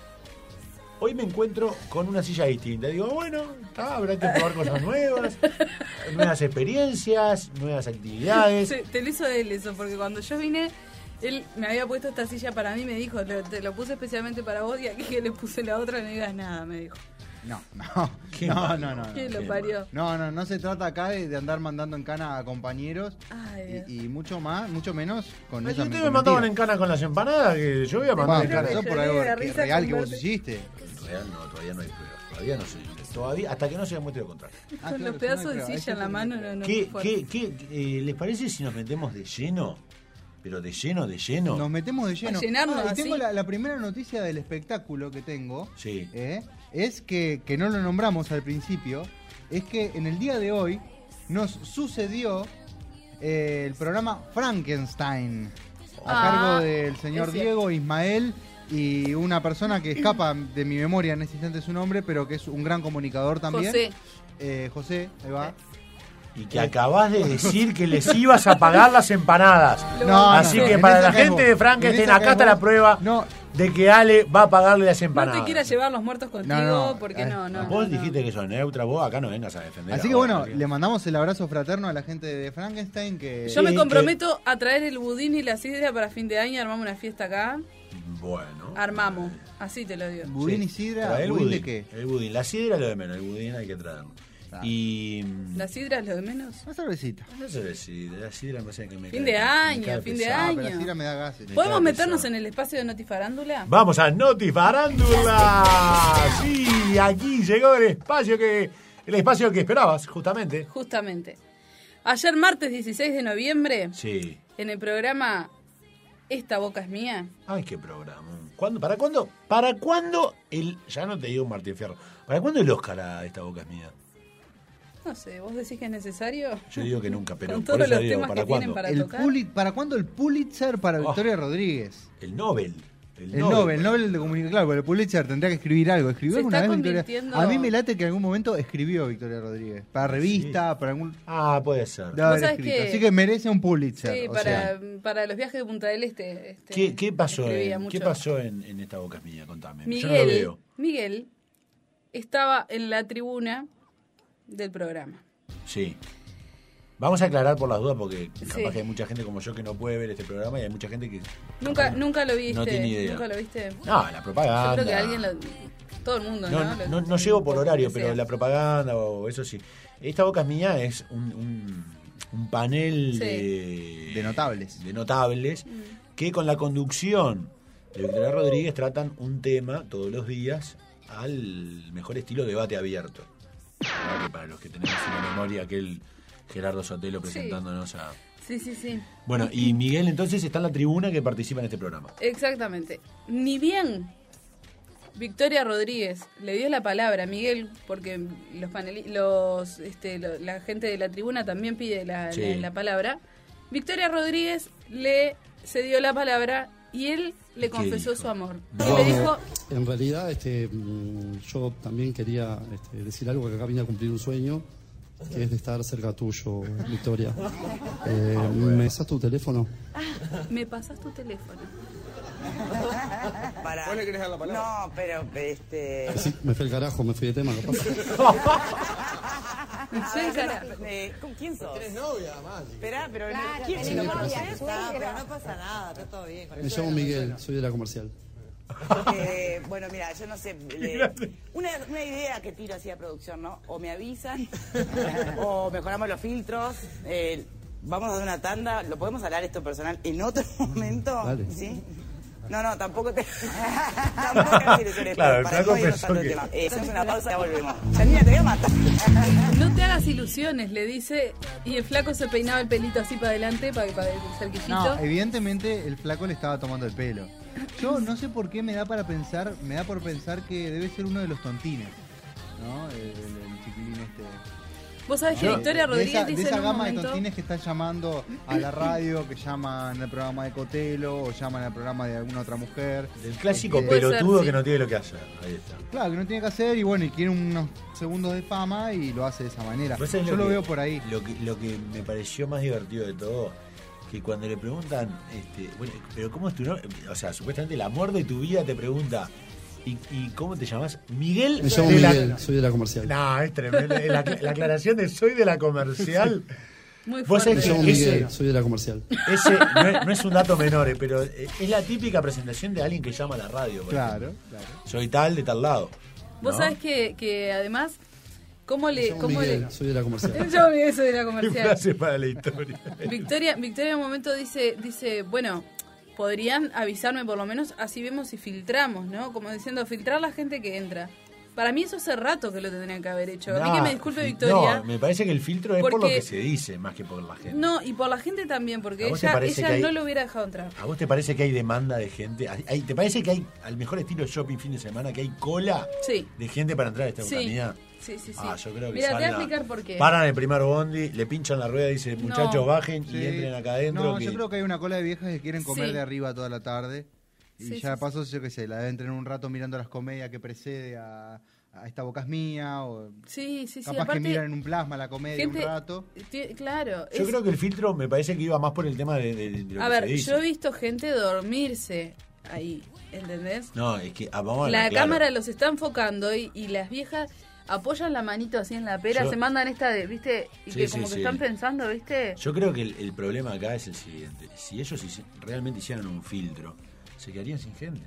Hoy me encuentro con una silla distinta. Digo, bueno, está, habrá que probar cosas nuevas, nuevas experiencias, nuevas actividades.
Sí, te lo hizo él eso, porque cuando yo vine, él me había puesto esta silla para mí, me dijo, te, te lo puse especialmente para vos y aquí que le puse la otra no digas nada, me dijo.
No, no,
¿Qué
no,
mal?
no, no, no.
¿Quién lo
Qué
parió?
No, no, no se trata acá de, de andar mandando en cana a compañeros
Ay, Dios.
y, y mucho más, mucho menos con
Ay,
esa
ustedes
con
me mandaban
mentira.
en cana con las empanadas, que yo voy a mandar
Bueno,
en
pero
cana.
eso
Yo
por
lloré
algo
de la
que-
risa
real
con
que vos
verte.
hiciste.
En real no, todavía no hay pruebas. Todavía no sé. Todavía, hasta que no se demuestre lo contrario.
Ah,
Con
claro,
los
yo no
pedazos de
creo. Ahí
silla en la
sí
mano,
te-
no, no.
¿Qué,
fuerte.
qué, qué, eh, ¿Les parece si nos metemos de lleno? Pero de lleno, de lleno.
Nos metemos de lleno.
A llenarnos
Ah, y
así.
tengo la, la primera noticia del espectáculo que tengo.
Sí.
¿eh? Es que, que no lo nombramos al principio. Es que en el día de hoy nos sucedió eh, el programa Frankenstein. A
Ah,
cargo del señor
es cierto.
Diego, Ismael y una persona que escapa de mi memoria en este instante su nombre, pero que es un gran comunicador también.
José.
Eh, José, ahí va.
Y que acabas de decir que les ibas a pagar las empanadas.
No,
Así
no,
que
en
para
esa
la
caes
gente
vos.
de Frankenstein,
En esa
acá
caes
está la
vos.
prueba
No,
de que Ale va a pagarle las
No
empanadas.
te quieras llevar los muertos contigo,
No, no,
porque
eh,
no, no.
Vos
no, no.
dijiste que sos neutra, vos acá no vengas a defender.
así que
ahora,
bueno,
¿no?
le mandamos el abrazo fraterno a la gente de Frankenstein que...
Yo me
Sí,
comprometo a traer el budín y la sidra para fin de año, armamos una fiesta acá.
Bueno.
Armamos, así te lo digo.
Budín
Sí.
y sidra,
Trae el
¿budín
budín.
de qué?
El budín. La sidra es lo de menos, el budín hay que traerlo. Y.
¿La sidra es lo de menos?
Una cervecita.
No sé la sidra, la sidra me parece que me
Fin
cae-
de
me
año,
cae
fin de
pesado.
año.
Pero la sidra me da gases.
Me
¿Podemos
cae
meternos
pesado.
en el espacio de Notifarándula?
Vamos a Notifarándula. Sí, aquí llegó el espacio que el espacio que esperabas, justamente.
Justamente. Ayer, martes dieciséis de noviembre,
Sí.
en el programa Esta Boca es Mía.
Ay, qué programa. ¿Cuándo, ¿Para cuándo? ¿Para cuándo el ya no te digo Martín Fierro? ¿Para cuándo el Oscar a Esta Boca es mía?
No sé, ¿vos decís que es necesario?
Yo digo que nunca, pero
Con
por
todos
eso
los
digo,
temas
¿para
que tienen
cuándo?
para
El
tocar.
Puli- ¿Para cuándo el Pulitzer para
Oh.
Victoria Rodríguez?
El Nobel.
El Nobel, el Nobel de comunicación. Claro, porque el Pulitzer tendría que escribir algo. ¿Escribió
Se
alguna
está
vez Victoria?
convirtiendo-
A mí me late que en algún momento escribió Victoria Rodríguez. Para revista, para algún...
Ah, puede ser.
Debe haber
sabés
escrito.
que-
Así que merece un Pulitzer.
Sí,
o
para,
sea.
para los viajes de Punta del Este. este,
¿Qué, qué pasó,
escribía
en,
mucho.
¿qué pasó en, en Esta Boca es mía? Contame. Yo no lo
Miguel,
veo.
Miguel estaba en la tribuna del programa.
Sí. Vamos a aclarar por las dudas porque capaz
Sí.
que hay mucha gente como yo que no puede ver este programa y hay mucha gente que...
Nunca, nunca lo viste.
No tiene idea.
Nunca lo viste.
No, la propaganda.
Yo creo que alguien lo, todo el mundo, ¿no?
No,
Lo-
no, no llego por horario,
que
pero
sea.
la propaganda o eso sí. Esta Boca es mía es un, un, un panel
Sí.
de,
De notables.
de notables que con la conducción de Victoria Rodríguez tratan un tema todos los días al mejor estilo debate abierto. ¿No? Que para los que tenemos en la memoria aquel Gerardo Sotelo presentándonos a...
Sí, sí, sí.
Bueno, y Miguel entonces está en la tribuna que participa en este programa.
Exactamente. Ni bien Victoria Rodríguez le dio la palabra a Miguel, porque los paneli los, este, lo- la gente de la tribuna también pide la,
Sí.
la- la palabra. Victoria Rodríguez le cedió la palabra y él le
¿Qué
confesó
dijo?
su amor.
No.
Y le dijo,
En realidad, este, mm, yo también quería este, decir algo, que acá vine a cumplir un sueño, que es de estar cerca tuyo, Victoria. Eh, ¿Me das tu teléfono?
me pasas tu teléfono.
Para...
¿Vos le querés dar la palabra?
No, pero este...
Sí, me fui al carajo, me fui de tema, capaz.
Soy el carajo.
Eh, ¿Con quién sos?
Tenés novia, además.
Espera, pero
Claro,
¿quién
tenés
es?
novia,
Ya está, pero no pasa nada, está todo bien. con
Me
eso.
llamo Miguel, soy de la comercial.
Eh, bueno, mira, yo no sé. le- una, una idea que tiro así a producción, ¿no? O me avisan, o mejoramos los filtros. eh, vamos a hacer una tanda. ¿Lo podemos hablar esto personal en otro momento?
Dale.
¿Sí? No, no, tampoco te. tampoco te ilusiones.
Claro, el
para
flaco
no irnos
pensó
tanto el
que-
tema. Eh, hacemos una pausa y ya volvemos. Janina, te voy a matar.
No te hagas ilusiones, le dice. Y el flaco se peinaba el pelito así para adelante, para, para el cerquillito.
No, evidentemente el flaco le estaba tomando el pelo. Yo no sé por qué me da para pensar, me da por pensar que debe ser uno de los tontines, ¿no? El, el- el chiquilín este.
Vos sabés que
¿no?
Victoria
De
Rodríguez
esa,
dice
de esa
en un
gama
momento...
de tontines que están llamando a la radio, que llaman al programa de Cotelo o llaman al programa de alguna otra mujer.
El clásico
Este,
pelotudo
ser,
que
sí.
no tiene lo que hacer. Ahí está.
Claro, que no tiene que hacer y bueno, y quiere unos segundos de fama y lo hace de esa manera.
¿Vos sabés
Yo lo
que-
veo por ahí.
Lo que, lo que me pareció más divertido de todo, que cuando le preguntan, este, bueno, pero ¿cómo es tu nombre? O sea, supuestamente el amor de tu vida te pregunta, ¿y, y cómo te llamas? Miguel.
Me llamo
de la-
Miguel, soy de la comercial.
No, es tremendo. La, la aclaración de soy de la comercial.
Muy
Vos
fuerte.
sabés
Me llamo
que ese-
Miguel, soy de la comercial.
Ese no es, no es un dato menor, eh, pero eh, es la típica presentación de alguien que llama a la radio. por
Claro,
ejemplo.
claro.
Soy tal de tal lado.
Vos
¿no?
sabés que, que además, ¿cómo
Me
le...?
llamo
Cómo
Miguel,
le...
soy de la comercial.
Yo Miguel soy de la
Qué
comercial.
frase para la historia.
Victoria, Victoria en un momento dice, dice, bueno, podrían avisarme por lo menos, así vemos si filtramos, ¿no? Como diciendo, filtrar la gente que entra. Para mí eso hace rato que lo tendrían que haber hecho. A mí
No,
que me disculpe Victoria.
No, me parece que el filtro es por lo
porque-
que se dice, más que por la gente.
No, y por la gente también, porque
¿A vos te
ella,
parece
ella
que hay-
no lo hubiera dejado entrar.
¿A vos te parece que hay demanda de gente? ¿Hay- ¿Te parece que hay, al mejor estilo shopping fin de semana, que hay cola
Sí.
de gente para entrar a esta
Sí.
unidad?
Sí, sí, sí.
Ah, yo creo que
Mira, te voy a
salga-
explicar por qué.
Paran el primer bondi, le pinchan la rueda y dicen, muchachos,
No.
bajen
Sí.
y entren acá adentro.
No,
que-
yo creo que hay una cola de viejas que quieren comer
Sí.
de arriba toda la tarde. Y
Sí,
ya de
sí,
paso, yo qué sé, la deben tener un rato mirando las comedias que precede a, a Esta Boca es Mía. O
Sí, sí, sí.
capaz
Aparte,
que miran en un plasma la comedia
gente-
un rato.
ti- claro.
Yo
es-
creo que el filtro me parece que iba más por el tema de, de- de lo
A
que
ver,
se dice.
yo he visto gente dormirse ahí, ¿entendés?
No, es que ah, vamos a
La
hablar claro.
cámara los está enfocando y, y las viejas apoyan la manito así en la pera,
Yo-
se mandan esta de, ¿viste? Y
Sí,
que
sí,
como que
sí.
están pensando, ¿viste?
Yo creo que el, el problema acá es el siguiente. Si ellos hici- realmente hicieran un filtro, se quedarían sin gente.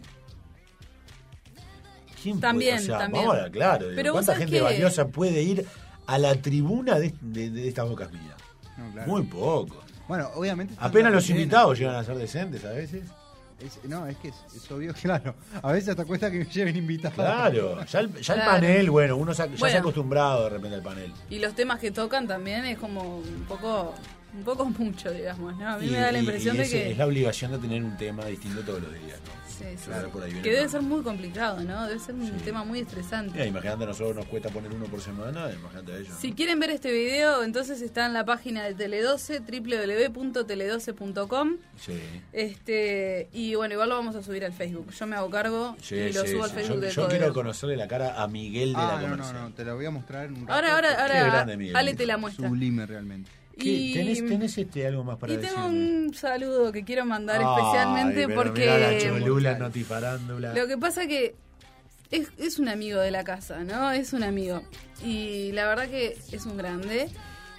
¿Quién
También,
puede? O sea,
también.
vamos a hablar claro. digo,
Pero vos
¿cuánta
sabés
gente
que-
valiosa puede ir a la tribuna de, de, de estas bocas mías?
No, claro.
Muy poco.
Bueno, obviamente. esto es
Apenas
una
los
condena.
invitados llegan a ser decentes a veces.
Es- no, es que es, es obvio, claro. A veces hasta cuesta que me lleven invitados.
Claro, ya el, ya el
Claro.
panel, bueno, uno se ha- ya se
Bueno.
ha acostumbrado de repente al panel.
Y los temas que tocan también es como un poco, un poco mucho, digamos, ¿no? A mí
Y-
me da la
y-
impresión
y
de
es,
que...
es la obligación de tener un tema distinto todos los días, ¿no?
Sí, sí,
Claro,
sí.
por ahí viene
Que
el
debe
problema.
ser muy complicado, ¿no? Debe ser un
Sí.
tema muy estresante.
Mira, imagínate, a nosotros nos cuesta poner uno por semana, imagínate a ellos.
Si quieren ver este video, entonces está en la página de Tele doce, doble u doble u doble u punto tele doce punto com.
Sí.
Este, y bueno, igual lo vamos a subir al Facebook. Yo me hago cargo
Sí,
y lo
sí,
subo al
sí.
Facebook
Yo,
de
yo
Codero.
quiero conocerle la cara a Miguel de
Ah,
la
no,
comercial.
no, no, te la voy a mostrar en un rato.
Ahora, ahora,
Qué
ahora,
grande, Miguel.
Ale te la muestra.
Sublime realmente.
¿Qué?
Y-
¿Tenés, tenés este, algo más para
Y tengo
decirme?
un saludo que quiero mandar
Ay,
especialmente
pero
porque
mirá la cholula notifarándula.
lo que pasa que es, es un amigo de la casa, ¿no? Es un amigo. Y la verdad que es un grande.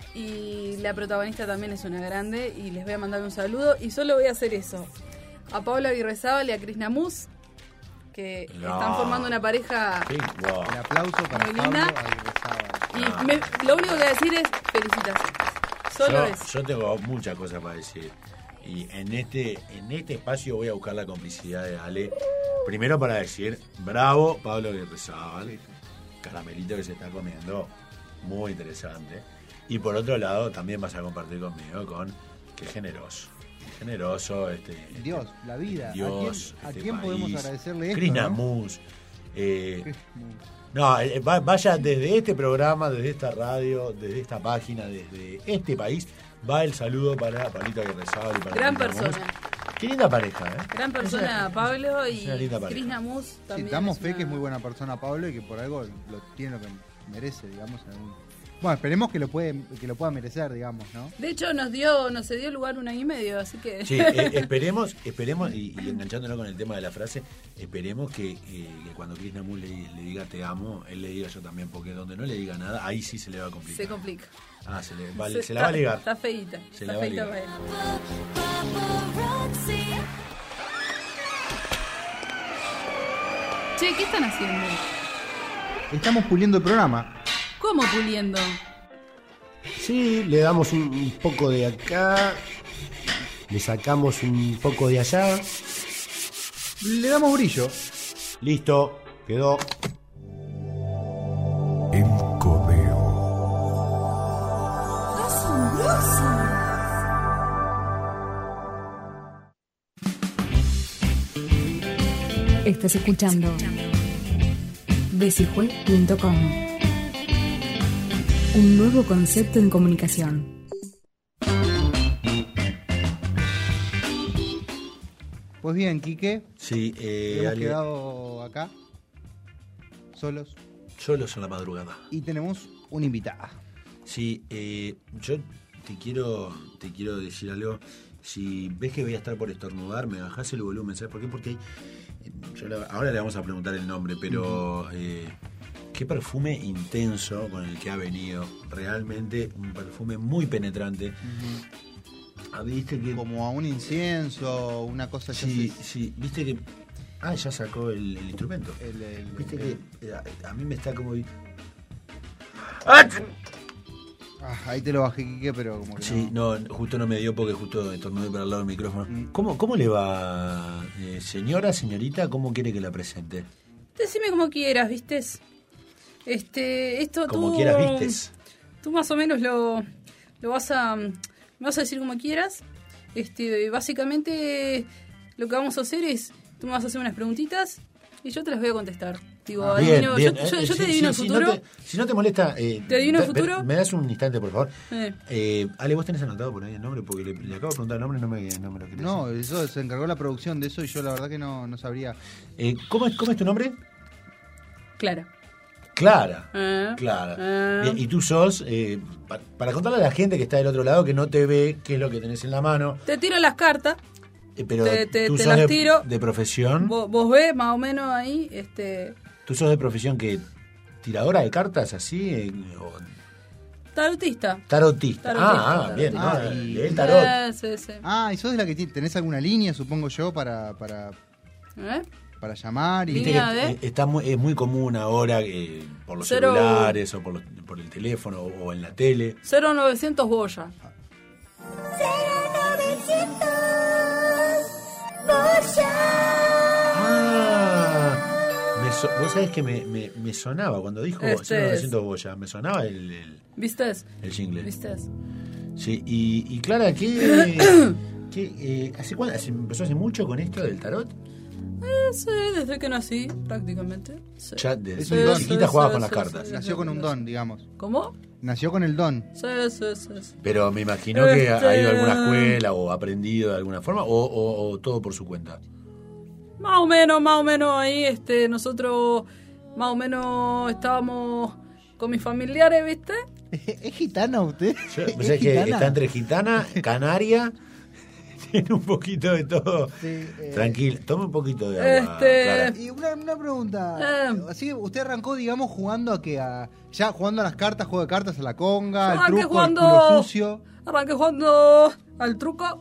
Y la protagonista también es una grande. Y les voy a mandar un saludo. Y solo voy a hacer eso. A Paula Aguirrezábal y a Cris Namus, que
No.
están formando una pareja
Sí, wow.
El aplauso para
muy
Pablo
linda.
Aguirrezábal.
Y
Ah.
me- lo único que voy a decir es felicitaciones. Solo
yo,
eso.
yo tengo muchas cosas para decir. Y en este, en este espacio voy a buscar la complicidad de Ale. Primero para decir, bravo Pablo Aguirrezábal. Caramelito que se está comiendo. Muy interesante. Y por otro lado, también vas a compartir conmigo con qué generoso. Qué generoso este.
Dios, la vida.
Dios,
¿A quién, a
este
quién podemos
país.
agradecerle esto?
Cris
¿no?
Namus, eh,
Cris Namus.
no, eh, va- vaya desde este programa, desde esta radio, desde esta página, desde este país, va el saludo para Pablito Aguirrezábal y para
Gran
Cris Namus.
persona.
Qué linda pareja, ¿eh?
Gran persona Pablo y
es una linda pareja.
Cris Namus
Sí,
también.
damos
es
fe
una-
que es muy buena persona Pablo y que por algo lo tiene lo que merece, digamos. en algún- Bueno, esperemos que lo puede, que lo pueda merecer, digamos, ¿no?
De hecho, nos dio, nos cedió lugar un año y medio, así que.
Sí, eh, esperemos, esperemos, y, y enganchándonos con el tema de la frase, esperemos que, eh, que cuando Cris Namus le, le diga te amo, él le diga yo también, porque donde no le diga nada, ahí sí se le va a complicar.
Se complica.
Ah, se, le, va,
Se-
se la va a ligar.
Está feíta.
Se
está
la va a
feíta
ligar.
para él. Che, ¿qué están haciendo?
Estamos puliendo el programa.
¿Cómo puliendo?
Sí, le damos un, un poco de acá, le sacamos un poco de allá.
Le damos brillo.
Listo, quedó.
El codeo.
Estás escuchando besijue punto com, Un nuevo concepto en comunicación.
Pues bien, Quique.
Sí, eh,
hemos
Ale,
quedado acá, solos,
solos en la madrugada.
y tenemos una invitada.
Sí, eh, yo te quiero, te quiero decir algo. Si ves que voy a estar por estornudar, me bajás el volumen. ¿Sabes por qué? Porque hay, yo la- ahora le vamos a preguntar el nombre, pero eh, qué perfume intenso con el que ha venido. Realmente un perfume muy penetrante. Ah, ¿viste que
Como a un incienso, una cosa ya
Sí,
se-
sí, viste que. Ah, ya sacó el, el instrumento.
el- el-
Viste
el-
que eh, a, a mí me está como.
Ah, ahí te lo bajé, Quique, pero como que
Sí, no, justo no me dio porque justo estornudé para el lado del micrófono. ¿Cómo, cómo le va, eh, señora, señorita? ¿Cómo quiere que la presente?
Decime como quieras, ¿vistes? Este, esto
Como
tú...
quieras, vistes.
Tú más o menos lo, lo vas a... Me vas a decir como quieras. Este, básicamente lo que vamos a hacer es... Tú me vas a hacer unas preguntitas y yo te las voy a contestar. Digo,
Ah, bien,
adivino-
bien.
yo, yo-
Eh,
yo
sí,
te adivino
sí,
el
si
futuro.
no te, si no te molesta... eh,
¿Te adivino el
da-
futuro?
¿Me das un instante, por favor?
Eh.
Eh, Ale, ¿vos tenés anotado por ahí el nombre? Porque le, le acabo de preguntar el nombre y no me, no me lo querés
No, eso se encargó la producción de eso y yo la verdad que no, no sabría.
Eh, ¿cómo, es, ¿Cómo es tu nombre?
Clara.
Clara.
Eh,
Clara.
eh.
Bien, y tú sos, eh, pa- para contarle a la gente que está del otro lado, que no te ve qué es lo que tenés en la mano,
Te tiro las cartas.
eh, pero
Te- te-
tú
te
sos
las
de,
tiro.
de profesión,
Vos, vos ves más o menos ahí, este...
tú sos de profesión que tiradora de cartas así, eh, o
Tarotista.
tarotista.
Tarotista,
ah, ah, bien,
tarotista.
no,
Ah, y-
lee el tarot.
Eh, sí, sí.
Ah, y sos de la que ti- tenés alguna línea, supongo yo, para, para,
¿Eh?
para llamar y...
Viste
Línea
que
de-
eh, está muy, es muy común ahora eh, por los
Cero-
celulares o por, los- por el teléfono o, o en la tele.
cero novecientos Boya.
Ah, me so- vos sabés que me, me, me sonaba cuando dijo
Este
cero novecientos
es.
Boya, me sonaba el, el,
¿Vistes?
el jingle.
¿Vistes?
Sí, y, y Clara, ¿qué, qué, eh, hace, cuándo- hace- empezó hace mucho con esto del tarot?
Eh, sí, desde que nací, prácticamente. Sí.
Ya desde
Es un don.
chiquita jugaba
sí,
con
sí,
las
sí,
cartas.
sí.
Nació con un don, digamos.
¿Cómo?
Nació con el don.
Sí, sí, sí, sí.
Pero me imagino que ha
Este-
ido a alguna escuela o ha aprendido de alguna forma o, o- o todo por su cuenta.
Más o menos, más o menos ahí, este, nosotros más o menos estábamos con mis familiares, ¿viste?
¿Es gitana usted?
Yo,
¿Es
vos sabés que
gitana?
está entre gitana, canaria, tiene un poquito de todo.
Sí, eh,
Tranquila, tome un poquito de agua,
Este-
Clara.
Y una, una pregunta.
Eh.
Así que usted arrancó, digamos, jugando a que a. Ya jugando a las cartas, juego de cartas, a la conga, al
Arranqué
truco,
jugando-
al culo sucio.
Arranqué jugando al truco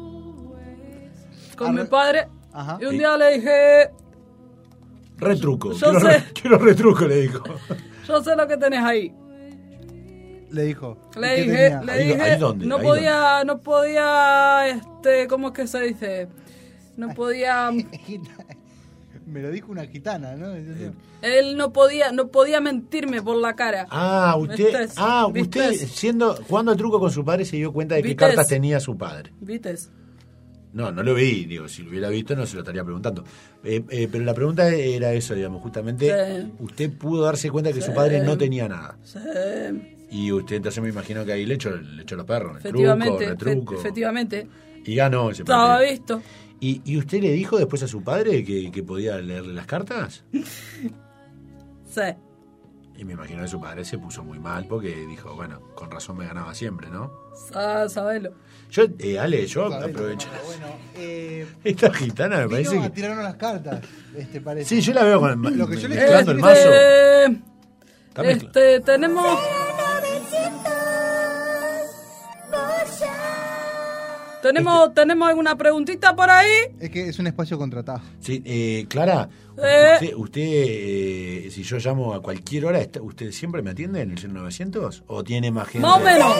con
Arre-
mi padre.
Ajá.
Y un día le dije,
Retruco,
Yo
quiero,
sé.
re- quiero retruco, le dijo.
yo sé lo que tenés ahí.
Le dijo. ¿Y
Le
qué
dije,
tenía?
le
Ahí do-
dije,
ahí dónde,
no
ahí
podía, no podía, este, ¿cómo es que se dice? No podía,
Me lo dijo una gitana, ¿no?
él no podía, no podía mentirme por la cara.
Ah, usted,
¿Vistes?
ah, usted
¿Vistes?
siendo jugando al truco con su padre se dio cuenta de qué
¿Vistes?
cartas tenía su padre.
¿Vistes?
No, no lo vi, digo, si lo hubiera visto no se lo estaría preguntando. Eh, eh, pero la pregunta era eso, digamos, justamente,
Sí.
usted pudo darse cuenta que
Sí.
su padre no tenía nada.
Sí,
Y usted entonces me imagino que ahí le echó, le echó los perros, el truco,
efectivamente,
el
efe-
truco.
efectivamente.
Y ganó ese
Estaba
partido.
visto.
¿Y, ¿Y usted le dijo después a su padre que, que podía leerle las cartas?
Sí.
Y me imagino que su padre se puso muy mal porque dijo, bueno, con razón me ganaba siempre, ¿no?
Sa- sabelo.
Yo, eh, Ale, yo
Sabelo,
aprovecho.
Bueno, eh,
Esta gitana me
vino
parece
a
que...
tirarnos las cartas, este parece.
Sí, yo la veo con el, ma-
Lo que yo le-
mezclando el
Este,
mazo. Está mezcla-
este, tenemos, tenemos, tenemos alguna preguntita por ahí.
Es que es un espacio contratado.
Sí, eh, Clara,
Eh.
usted, usted eh, si yo llamo a cualquier hora, está- ¿usted siempre me atiende en el cero novecientos? ¿O tiene más gente?
Más o menos.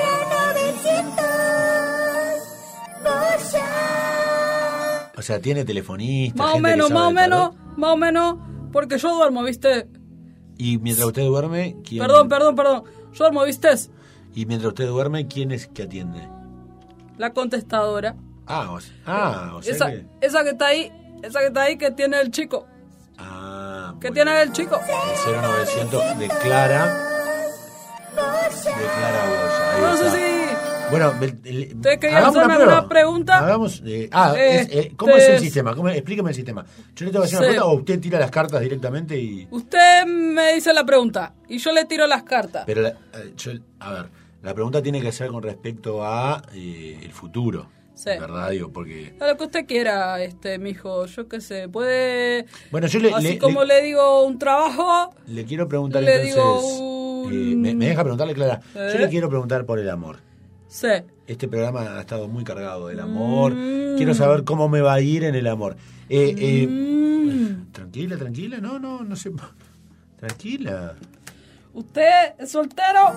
O sea, ¿tiene telefonista?
Más o
gente que
menos,
sabe
más o
del
menos,
tarot?
más o menos, porque yo duermo, ¿viste?
Y mientras usted duerme, ¿quién?
Perdón, perdón, perdón. Yo duermo, ¿viste?
Y mientras usted duerme, ¿quién es que atiende?
La contestadora.
Ah, o sea, ah, o sea
Esa,
que...
esa que está ahí, esa que está ahí que tiene el chico.
Ah,
¿Qué
bueno.
tiene el chico?
El cero novecientos de Clara. Declara vos. Ahí
No sé
está.
si...
Bueno, el- el-
¿Usted quería
hagamos
hacerme
una prueba.
alguna pregunta?
Hagamos. eh, ah, es- eh, ¿cómo
Este
es el
es-
sistema? ¿Cómo, explíqueme el sistema. Yo le tengo que hacer una
Sí.
pregunta o usted tira las cartas directamente y.
Usted me dice la pregunta y yo le tiro las cartas.
Pero, la- eh, yo- a ver, la pregunta tiene que ser con respecto a eh, el futuro.
Sí.
¿Verdad? Digo, porque.
A lo que usted quiera, este, mijo. Yo qué sé, puede...
Bueno, yo le,
Así
le-
como le, digo un trabajo,
le quiero preguntar
le
entonces.
digo un...
eh, me, me deja preguntarle, Clara.
¿Eh?
Yo le quiero preguntar por el amor.
sí.
Este programa ha estado muy cargado del amor.
Mm.
Quiero saber cómo me va a ir en el amor. Eh, eh,
Mm.
Tranquila, tranquila. No, no, no sé. Tranquila.
¿Usted es soltero?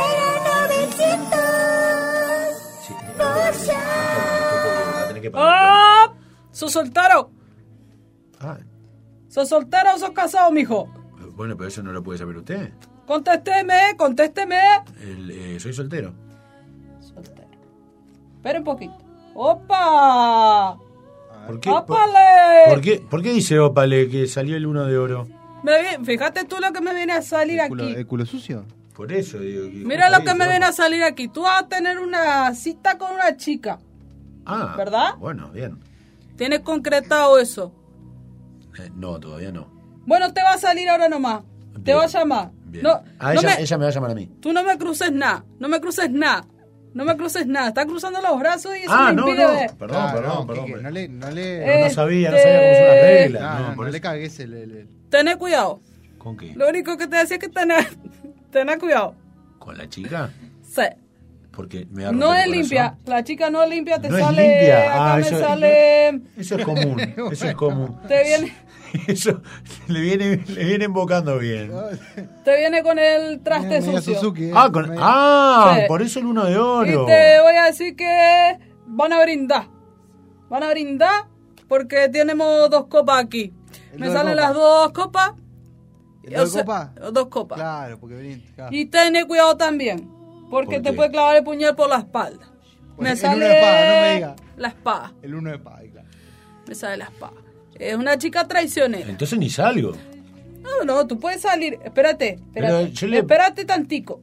Sí, eh, va a tener que parar.
¡Ah! ¿Sos soltero?
Ah,
¿Sos soltero o sos casado, mijo?
bueno, pero eso no lo puede saber usted.
Contésteme, contésteme.
El, eh, soy soltero.
Espera un poquito. ¡Opa!
¿Por qué, por,
¡Ópale!
por qué, por qué dice Ópale que salió el uno de oro?
Me vi- fíjate tú lo que me viene a salir
¿El culo,
aquí.
el culo sucio?
Por eso digo. que
Mira
justo
lo que
ahí
me
dice
viene a
Ópale.
salir aquí. Tú vas a tener una cita con una chica.
Ah,
¿verdad?
Bueno, bien.
¿Tienes concretado eso?
Eh, no, todavía no.
Bueno, te va a salir ahora nomás. Te
Bien.
va a llamar.
Bien.
No,
ah,
no
ella,
me-
ella me va a llamar a mí.
Tú no me cruces nada. No me cruces nada. No me cruces nada. Está cruzando los brazos y eso
Ah,
me
no,
impide
no.
ver.
Perdón,
Ah,
perdón,
no,
perdón.
Quique, no le, no le,
Pero no
Este-
sabía, no sabía cómo son las reglas.
no,
no,
no,
por
no
eso.
le cagues el, el- el-
Tené cuidado.
¿Con qué?
Lo único que te decía es que tener, tener cuidado.
¿Con la chica?
Sí.
Porque me va a
No
romper
es
el corazón.
limpia. La chica no es limpia. Te
No es
sale.
limpia.
Acá
Ah,
me
eso-
sale.
Eso es común, eso es común.
Te viene,
Eso le viene, le viene invocando bien.
te viene con el traste
Media
sucio.
Suzuki, eh.
Ah, con, ah
Sí.
por eso el uno de
Y
oro.
te voy a decir que van a brindar. Van a brindar porque tenemos dos copas aquí.
¿El
Me
dos de
salen
copa?
las dos copas.
¿El dos
O
de
sea,
copa?
Dos copas.
Claro, porque vení, claro.
Y ten cuidado también. Porque
¿Por
te
qué?
puede clavar el puñal por la espalda.
Pues
Me
el
sale
uno de espada, no me diga.
la espada.
El uno de paz, claro.
Me sale la espada. Es una chica traicionera.
Entonces ni salgo.
No, no, tú puedes salir. Espérate,
Pero
espérate.
yo le-
Espérate tantico.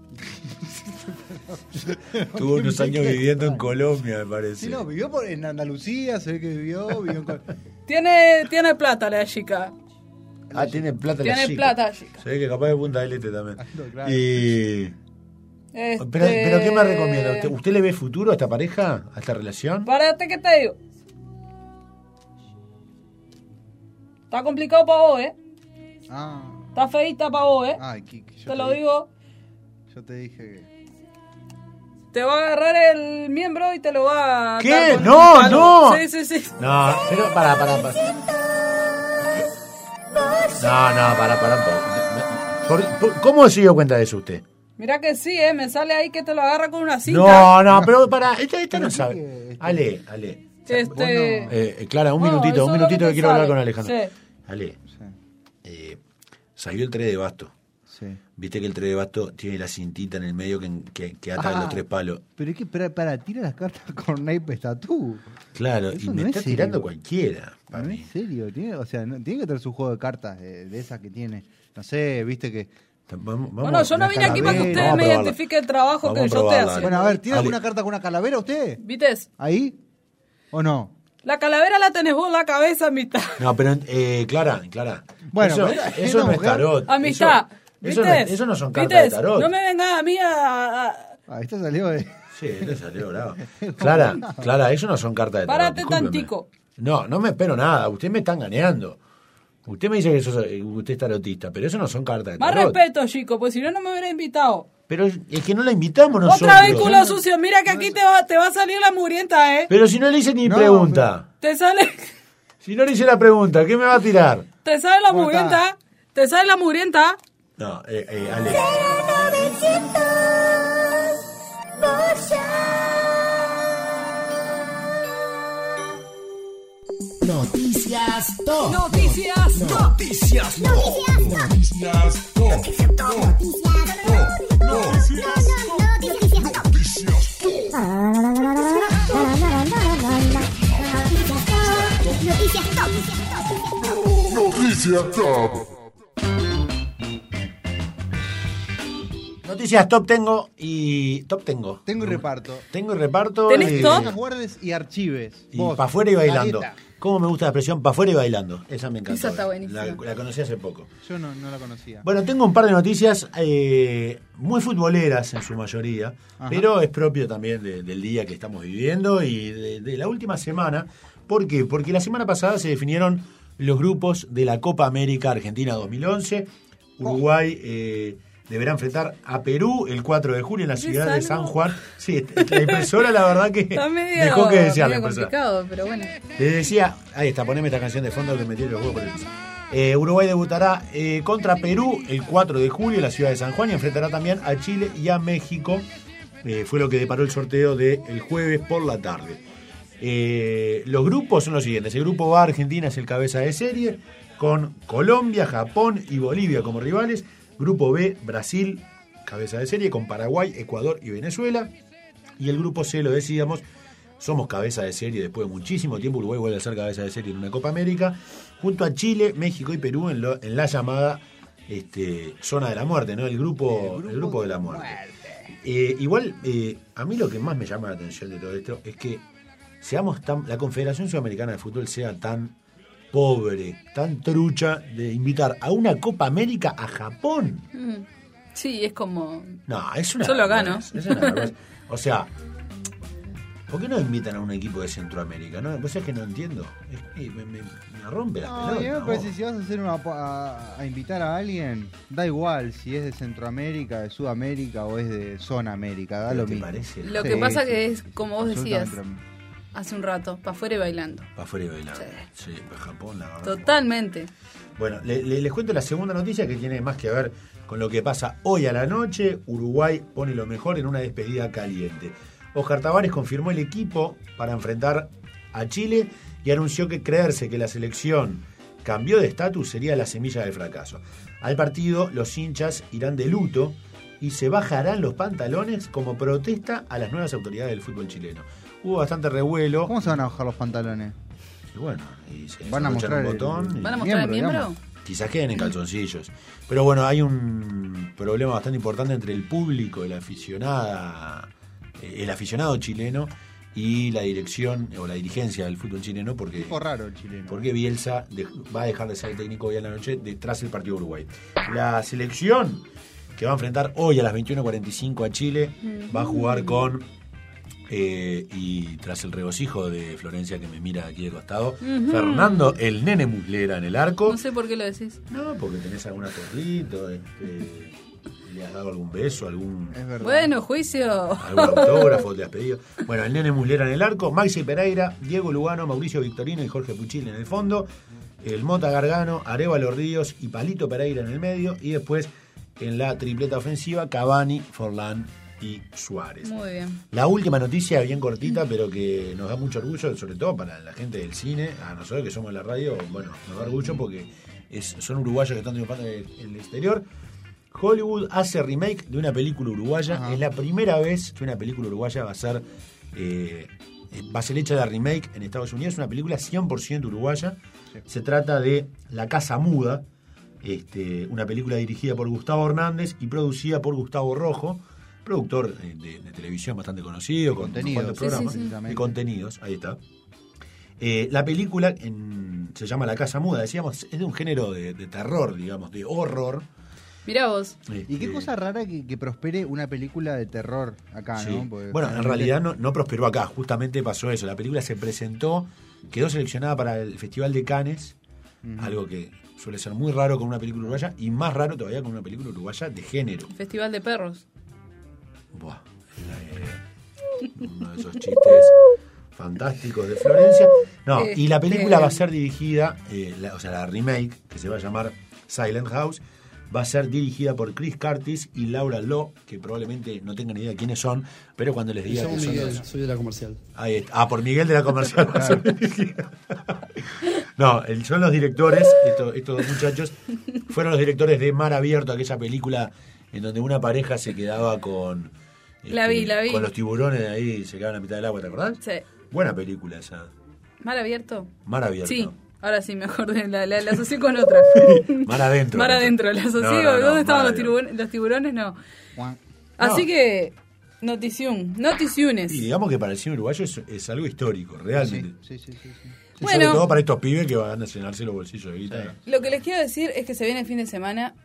Tuvo unos años viviendo en Colombia, me parece.
Sí, no, vivió por, en Andalucía, se ve que vivió, vivió en... Col-
Tiene, tiene plata la chica.
Ah, tiene plata la
Tiene
chica.
plata la chica.
Se ve que capaz de Punta del Este también.
No, claro.
Y...
Este,
Pero, pero ¿qué me recomienda? ¿Usted, ¿Usted le ve futuro a esta pareja? ¿A esta relación?
Párate que te digo. Está complicado para vos, ¿eh?
Ah,
Está feita para vos, ¿eh?
ay, Kiki, yo
te lo
dije-
digo.
Yo te dije que...
Te va a agarrar el miembro y te lo va a...
¿Qué?
dar con
¡No,
un palo.
no!
Sí, sí, sí.
No, pero para, para, para. No, no, para, para un poco. ¿Por- por- ¿Cómo se dio cuenta de eso usted?
Mira que sí, ¿eh? Me sale ahí que te lo agarra con una cinta.
No, no, pero para, esta, esta no sabe. Ale, Ale.
Este...
Eh, eh, Clara, un
No,
minutito,
eso
un
es lo
minutito
que
que
te
quiero
sale.
hablar con Alejandro.
Sí.
Ale, eh, salió el tres de basto.
Sí.
Viste que el tres de basto tiene la cintita en el medio que, que, que ata
Ah.
los tres palos.
Pero es que para, para tira las cartas con naipes tatú.
Claro,
Eso
y
no
me
es
está
serio.
tirando cualquiera.
No es serio, tiene, o sea, no- tiene que tener su juego de cartas eh, de esas que tiene. No sé, viste que...
Vamos,
Bueno, yo no
una
vine aquí para que
calavera.
ustedes
Vamos a
me
probarla.
identifiquen el trabajo
Vamos
que
a
yo estoy
probarla,
haciendo.
Bueno, a ver, ¿tiene
Ale.
alguna carta con una calavera usted?
¿Vites?
¿Ahí? ¿O no?
La calavera la tenés vos en la cabeza, amistad.
No, pero eh, Clara, Clara.
Bueno,
eso,
pero
eso
esta
no es
mujer-
tarot.
Amistad.
Eso, eso, no,
¿Vites?
eso no son cartas
¿Vites?
de tarot.
No me vengas a mí a... a-
Ah, esto salió de...
Sí, le salió bravo. Clara, Clara, eso no son cartas de tarot.
Párate
discúlpeme.
tantico.
No, no me espero nada. Usted me está engañando. Usted me dice que sos- eh, usted es tarotista, pero eso no son cartas de
Más
tarot.
respeto, chico, pues si no, no me hubiera invitado.
Pero es que no la invitamos nosotros.
Otra vez culo sucio. Mira que aquí te va, te va a salir la murienta, ¿eh?
Pero si no le hice ni
No,
pregunta.
Te sale,
Si no le hice la pregunta, ¿qué me va a tirar?
te sale la
¿Cómo está?
murienta. Te sale la murienta.
No, eh, eh, Ale.
Noticias Top.
Noticias.
Noticias Top. Noticias Top.
Noticias Noticias top tengo y... Top tengo.
Tengo y reparto.
Tengo y reparto.
¿Tenés
y,
top?
Guardes y archives.
Y para afuera y bailando. ¿Cómo me gusta la expresión para afuera y bailando? Esa me encanta.
Esa está buenísima.
La, la conocí hace poco.
Yo no, no la conocía.
Bueno, tengo un par de noticias eh, muy futboleras en su mayoría,
Ajá.
pero es propio también de, del día que estamos viviendo y de, de la última semana. ¿Por qué? Porque la semana pasada se definieron los grupos de la Copa América Argentina dos mil once. Uruguay eh, deberá enfrentar a Perú el cuatro de julio en la ciudad de San Juan. Sí, la impresora la verdad que
Está medio,
dejó que desear la
medio
impresora.
complicado, pero bueno.
Les decía, ahí está, poneme esta canción de fondo que me tiene los huevos por el piso. Eh, Uruguay debutará eh, contra Perú el cuatro de julio en la ciudad de San Juan y enfrentará también a Chile y a México. Eh, fue lo que deparó el sorteo del jueves por la tarde. Eh, los grupos son los siguientes. El grupo A, Argentina es el cabeza de serie, con Colombia, Japón y Bolivia como rivales. Grupo B, Brasil, cabeza de serie, con Paraguay, Ecuador y Venezuela. Y el grupo C, lo decíamos, somos cabeza de serie después de muchísimo tiempo. Uruguay vuelve a ser cabeza de serie en una Copa América, junto a Chile, México y Perú en, lo, en la llamada este, zona de la muerte, ¿no? El grupo, el grupo, el grupo de la muerte. Eh, igual, eh, a mí lo que más me llama la atención de todo esto es que seamos tan, la Confederación Sudamericana de Fútbol sea tan pobre, tan trucha de invitar a una Copa América a Japón.
Mm. Sí, es como...
No, es una...
Solo acá, ¿no?
Es una vergüenza. O sea, ¿por qué no invitan a un equipo de Centroamérica? ¿No? Vos sabés que no entiendo. Es que me, me, me rompe la
No,
pelota.
yo me
vos.
parece si vas a hacer una a, a invitar a alguien, da igual si es de Centroamérica, de Sudamérica o es de Zona América, da
¿Pero
lo
te
mismo.
parece?
Lo
Sí,
que pasa
sí.
que es, como vos decías,
Absolutamente.
hace un rato, para afuera y bailando.
Para afuera y bailando. Sí, para Japón, la verdad.
Totalmente.
Bueno, le, le- les cuento la segunda noticia que tiene más que ver con lo que pasa hoy a la noche. Uruguay pone lo mejor en una despedida caliente. Oscar Tavares confirmó el equipo para enfrentar a Chile y anunció que creerse que la selección cambió de estatus sería la semilla del fracaso. Al partido, los hinchas irán de luto y se bajarán los pantalones como protesta a las nuevas autoridades del fútbol chileno. Hubo bastante revuelo.
¿Cómo se van a bajar los pantalones?
Y bueno, y se
Van a
desabrocha
mostrar
un
el-
botón. y-
¿Van a mostrar el
Miembro,
miembro?
Quizás queden en calzoncillos. Pero bueno, hay un problema bastante importante entre el público, el aficionada, eh, el aficionado chileno y la dirección o la dirigencia del fútbol chileno, porque,
Tipo raro el chileno.
porque Bielsa de- va a dejar de ser el técnico hoy a la noche detrás del partido de Uruguay. La selección que va a enfrentar hoy a las veintiuno cuarenta y cinco a Chile va a jugar con eh, y tras el regocijo de Florencia que me mira aquí de costado,
Ujú.
Fernando el Nene Muslera en el arco.
No sé por qué lo decís.
No, porque tenés algún atorrito, este, le has dado algún beso, algún,
Es verdad.
Bueno, juicio.
algún autógrafo, te has pedido. Bueno, el Nene Muslera en el arco, Maxi Pereira, Diego Lugano, Mauricio Victorino y Jorge Puchil en el fondo, el Mota Gargano, Arévalo Ríos y Palito Pereira en el medio, y después en la tripleta ofensiva, Cavani, Forlán y Suárez.
Muy bien.
La última noticia, bien cortita, pero que nos da mucho orgullo, sobre todo para la gente del cine, a nosotros que somos de la radio, bueno, nos da orgullo porque es, son uruguayos que están triunfando en el, en el exterior. Hollywood hace remake de una película uruguaya.
Ajá.
Es la primera vez que una película uruguaya va a ser eh, va a ser hecha de remake en Estados Unidos. Es una película cien por ciento uruguaya.
Sí.
Se trata de La Casa Muda, este, una película dirigida por Gustavo Hernández y producida por Gustavo Rojo, productor eh, de, de televisión bastante conocido, con unos
Contenidos.
cuantos programas
Sí, sí, sí.
de contenidos, ahí está. Eh, la película en- se llama La Casa Muda, decíamos, es de un género de, de terror, digamos, de horror.
Mirá vos.
Y qué
Este,
cosa rara que, que prospere una película de terror acá,
sí.
¿no? Porque
Bueno, en
generalmente-
realidad no, no prosperó acá, justamente pasó eso. La película se presentó, quedó seleccionada para el Festival de Cannes,
Ujú.
algo que suele ser muy raro con una película uruguaya, y más raro todavía con una película uruguaya de género.
Festival de perros.
Buah, eh, uno de esos chistes fantásticos de Florencia. No, y la película
Este-
va a ser dirigida, eh, la- o sea, la remake, que se va a llamar Silent House, va a ser dirigida por Chris Curtis y Laura Law, que probablemente no tengan ni idea de quiénes son, pero cuando les
Me
diga
llamo
que son
Miguel,
los-
soy de la comercial.
Ahí está. Ah, por Miguel de la comercial. va a ser dirigida. No, el- son los directores, estos, estos dos muchachos, fueron los directores de Mar Abierto, aquella película en donde una pareja se quedaba con...
La vi, la vi.
Con los tiburones de ahí y se quedaban a mitad del agua, ¿te acordás?
Sí.
Buena película esa.
¿Mar abierto?
Mar Abierto.
Sí. Ahora sí, me acordé. La, la, la asocié con otra.
Mar Adentro.
Mar adentro. La asocié.
No, no, no,
¿Dónde estaban
Mar
los
Abierto.
tiburones? Los tiburones no. Así
No.
que, notición, noticiones.
Y digamos que para el cine uruguayo es, es algo histórico, realmente.
Sí, sí, sí. sí, sí.
Sí,
Bueno.
sobre todo para estos pibes que van a llenarse los bolsillos de guita.
Lo que les quiero decir es que se viene el fin de semana.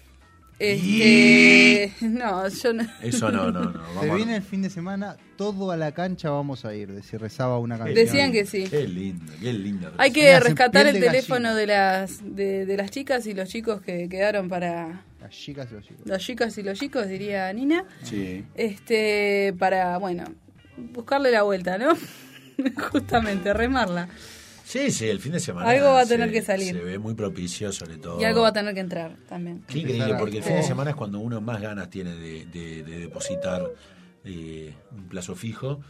Este. No, yo no.
Eso no, no, no.
Se
Vamos
viene
a...
el fin de semana, todo a la cancha vamos a ir, de si rezaba una canción.
Decían que sí.
Qué lindo, qué lindo.
Hay que
Me hace
rescatar
piel
el
de
teléfono de las de, de las chicas y los chicos que quedaron para.
Las chicas y los chicos.
Las chicas y los chicos, diría Nina.
Sí.
Este, para, bueno, buscarle la vuelta, ¿no? Justamente, remarla.
Sí, sí, el fin de semana.
Algo va a tener
se-
que salir.
Se ve muy propicio, sobre todo.
Y algo va a tener que entrar también.
Qué increíble, porque el fin de semana es cuando uno más ganas tiene de, de- de depositar eh, un plazo fijo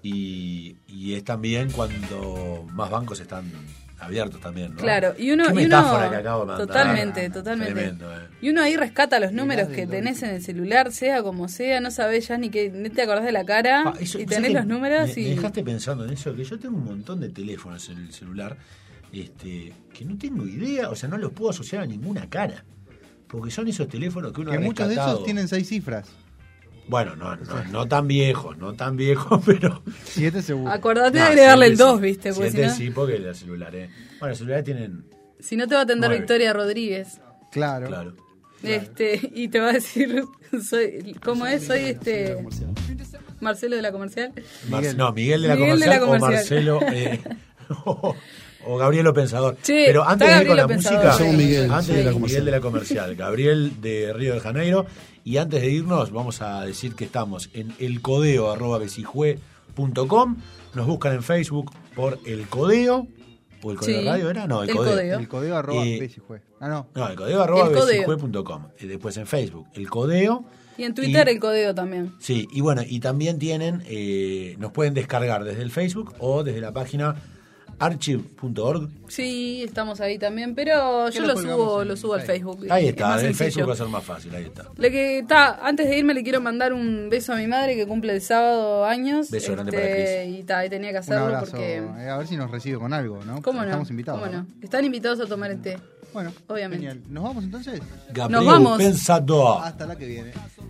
y, y es también cuando más bancos están abiertos también, ¿no?
Claro, y uno,
Qué
y
metáfora
uno
que acabo de mandar.
totalmente, totalmente.
Tremendo, eh.
Y uno ahí rescata los números que tenés en el celular, sea como sea, no sabés ya ni que ni te acordás de la cara
Ah, eso-
y
¿sabes
tenés
qué?
los números
me,
y
me dejaste pensando en eso, que yo tengo un montón de teléfonos en el celular este, que no tengo idea, o sea, no los puedo asociar a ninguna cara. Porque son esos teléfonos que uno
Que
ha
muchos de
rescatado.
esos tienen seis cifras.
Bueno, no, no, no tan viejos, no tan viejos, pero...
Siete seguro.
acordate
No,
de agregarle el
siete
dos,
sí.
¿viste? Porque si
Siete
no,
sí, porque los celulares... Bueno, los celulares tienen...
si no te va a atender
Nueve.
Victoria Rodríguez.
Claro.
Claro.
Este, y te va a decir, soy, ¿cómo es? Soy este Marcelo de la Comercial.
Mar- no, Miguel de la,
Miguel de
comercial,
la
o
Comercial.
Marcelo eh, o, o Gabriel Pensador.
Che,
Pero antes de
está
ir con la
Gabriel
música,
Pensador.
Somos Miguel,
antes
sí,
de
de la
Miguel
comercial.
de la Comercial, Gabriel de Río de Janeiro. Y antes de irnos, vamos a decir que estamos en elcodeo arroba besijue punto com. Nos buscan en Facebook por El Codeo. ¿O El Codeo
Sí,
Radio era? No, El,
El
Codeo.
Codeo.
El código arroba
Eh,
besijue. Ah, no.
No, El Codeo arroba
El Codeo.
besijue punto com. Y después en Facebook, El Codeo.
Y en Twitter
Y-
el codeo también.
Sí, y bueno, y también tienen, eh, nos pueden descargar desde el Facebook o desde la página archive punto org.
Sí, estamos ahí también, pero yo
lo
lo
colgamos
subo,
en
lo subo al
Facebook.
Facebook.
Ahí
Es
está,
más
en el
sencillo.
Facebook va a ser más fácil, ahí está.
Lo que está, antes de irme le quiero mandar un beso a mi madre que cumple el sábado años.
Beso grande
Este,
para Cris.
Y, ta, y tenía que
Un
hacerlo
abrazo.
porque.
Eh, a ver si nos recibe con algo, ¿no?
¿Cómo no?
Estamos invitados.
¿Cómo no? Están invitados a tomar el té.
Bueno,
Obviamente.
genial. ¿Nos vamos entonces?
Gabriel
vamos.
Pensador.
Hasta la que viene.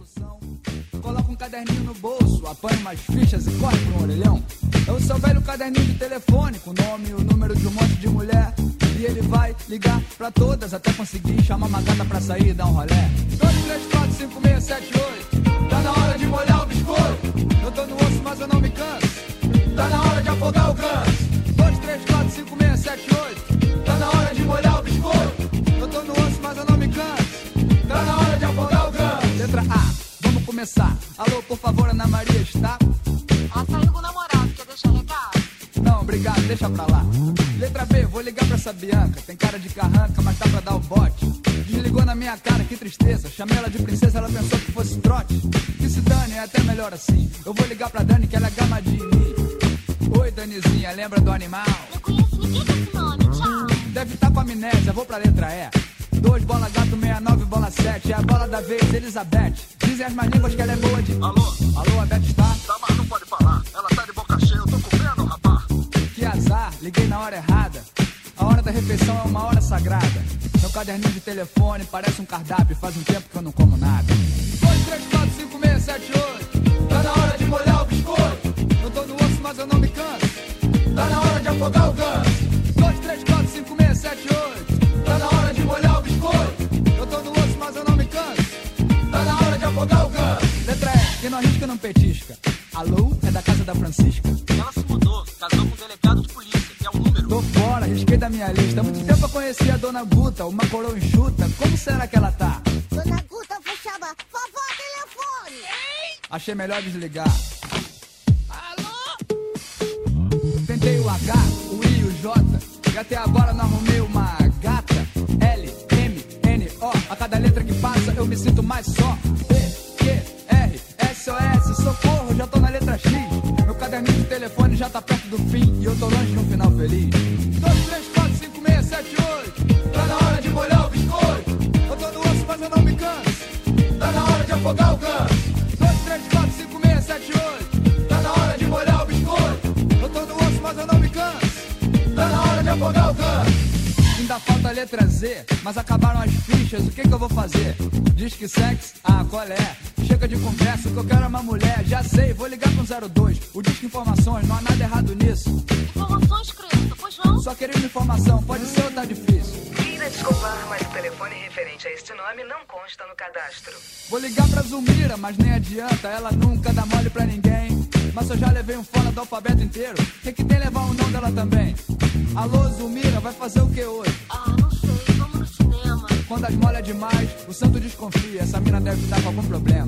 Coloca um caderninho no bolso, apanha umas fichas e corre pro orelhão. É o seu velho caderninho de telefone, com o nome e o número de um monte de mulher. E ele vai ligar pra todas até conseguir chamar uma gata pra sair e dar um rolé. dois, três, quatro, cinco, seis, sete, oito. Tá na hora de molhar o biscoito. Eu tô no osso, mas eu não me canso. Tá na hora de afogar o ganso. dois, três, quatro, cinco, seis, sete, oito. Tá na hora de molhar o biscoito. Eu tô no osso, mas eu não me canso. Tá na hora de afogar o ganso. Letra A. Vamos começar. Alô, por favor, Ana Maria está?
Ela saiu com o namorado, quer deixar recado?
Não, obrigado, deixa pra lá. Letra B, vou ligar pra essa Bianca. Tem cara de carranca, mas tá pra dar o bote. Desligou na minha cara, que tristeza. Chamei ela de princesa, ela pensou que fosse trote. Que se dane, é até melhor assim. Eu vou ligar pra Dani, que ela é gamadinha em mim. Oi, Danizinha, lembra do animal?
Não conheço ninguém com esse nome, tchau.
Deve tá com amnésia, vou pra letra E. dois, bola gato, sessenta e nove, bola sete. É a bola da vez, Elizabeth. Dizem as más línguas que ela é boa de... Alô? Alô, a Beth está?
Tá, mas não pode falar. Ela tá de boca cheia, eu tô comendo, rapaz.
Que azar, liguei na hora errada. A hora da refeição é uma hora sagrada. Meu caderninho de telefone parece um cardápio. Faz um tempo que eu não como nada. dois, três, quatro, cinco, seis, sete, oito. Tá na hora de molhar o biscoito. Eu tô no osso, mas eu não me canso. Tá na hora de afogar o ganso. dois, três, quatro, cinco, seis, sete, oito. Tá na hora de molhar o biscoito. Eu tô no osso, mas eu não me canso. Tá na hora de afogar o ganso. Letra E, quem não arrisca não petisca. Alô, é da casa da Francisca.
Ela se mudou, casou com um delegado de polícia, que é o número.
Tô fora, risquei da minha lista. Há muito tempo eu conheci a Dona Guta, uma coroa enxuta. Como será que ela tá?
Dona Guta foi chamar vovó telefone.
Achei melhor desligar. Alô? Tentei o H, o I e o J. E até agora não arrumei uma gata. L, M, N, O. A cada letra que passa eu me sinto mais só. P, Q, R, S O S. Socorro, já tô na letra X. Meu caderninho de telefone já tá perto do fim. E eu tô longe de um final feliz. dois, três, quatro, cinco, seis, sete, oito. Tá na hora de molhar o biscoito. Eu tô no osso, mas eu não me canso. Tá na hora de afogar o ganso. dois, três, quatro, cinco, seis, sete, oito. Tá na hora de molhar o biscoito. Eu tô no osso, mas eu não me canso. Tá na hora de afogar o ganso. Ainda falta a letra Z, mas acabaram as fichas, o que que eu vou fazer? Diz que sexo? Ah, qual é? Chega de conversa, o que eu quero é uma mulher. Já sei, vou ligar pro zero dois. O Disque Informações, não há nada errado nisso.
Informações, criança, pois não?
Só queria uma informação, pode ser ou tá difícil?
Queira desculpar, mas o telefone referente a este nome não consta no cadastro.
Vou ligar pra Zulmira, mas nem adianta, ela nunca dá mole pra ninguém. Mas eu já levei um fora do alfabeto inteiro, tem que ter levar o nome dela também. Alô, Zulmira, vai fazer o que hoje?
Ah, não sei, vamos no cinema.
Quando as molha demais, o santo desconfia, essa mina deve estar com algum problema.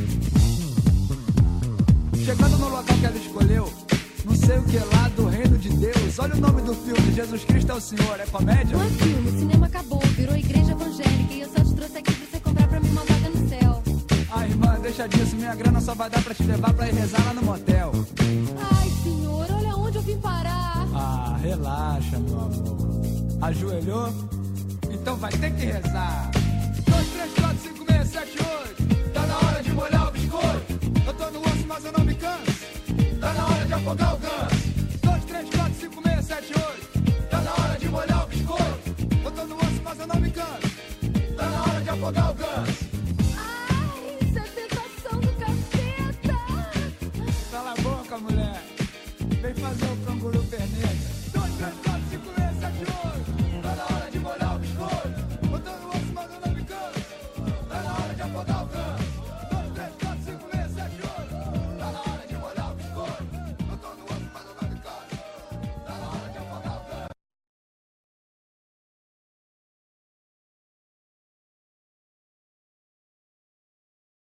Chegando no local que ela escolheu, não sei o que lá do reino de Deus. Olha o nome do filme, Jesus Cristo é o Senhor, é comédia?
Não é filme, o cinema acabou, virou igreja evangélica e eu só te trouxe aqui pra você comprar pra mim uma vaga no céu.
Ah, irmã, deixa disso, minha grana só vai dar pra te levar pra ir rezar lá no motel.
Ai, senhor, olha onde eu vim parar.
Ah, relaxa, meu amor. Ajoelhou? Então vai ter que rezar. Dois, três, quatro, cinco, seis, sete, oito. Tá na hora de molhar o biscoito. Eu tô no osso, mas eu não me canso. Tá na hora de afogar o ganso. Dois, três, quatro, cinco, seis, sete, oito. Tá na hora de molhar o biscoito. Eu tô no osso, mas eu não me canso. Tá na hora de afogar o ganso.
Ai, isso é tentação do caceta.
Cala a boca, mulher. Vem fazer o canguru perneta. Dois, três, quatro, cinco, seis, sete, oito.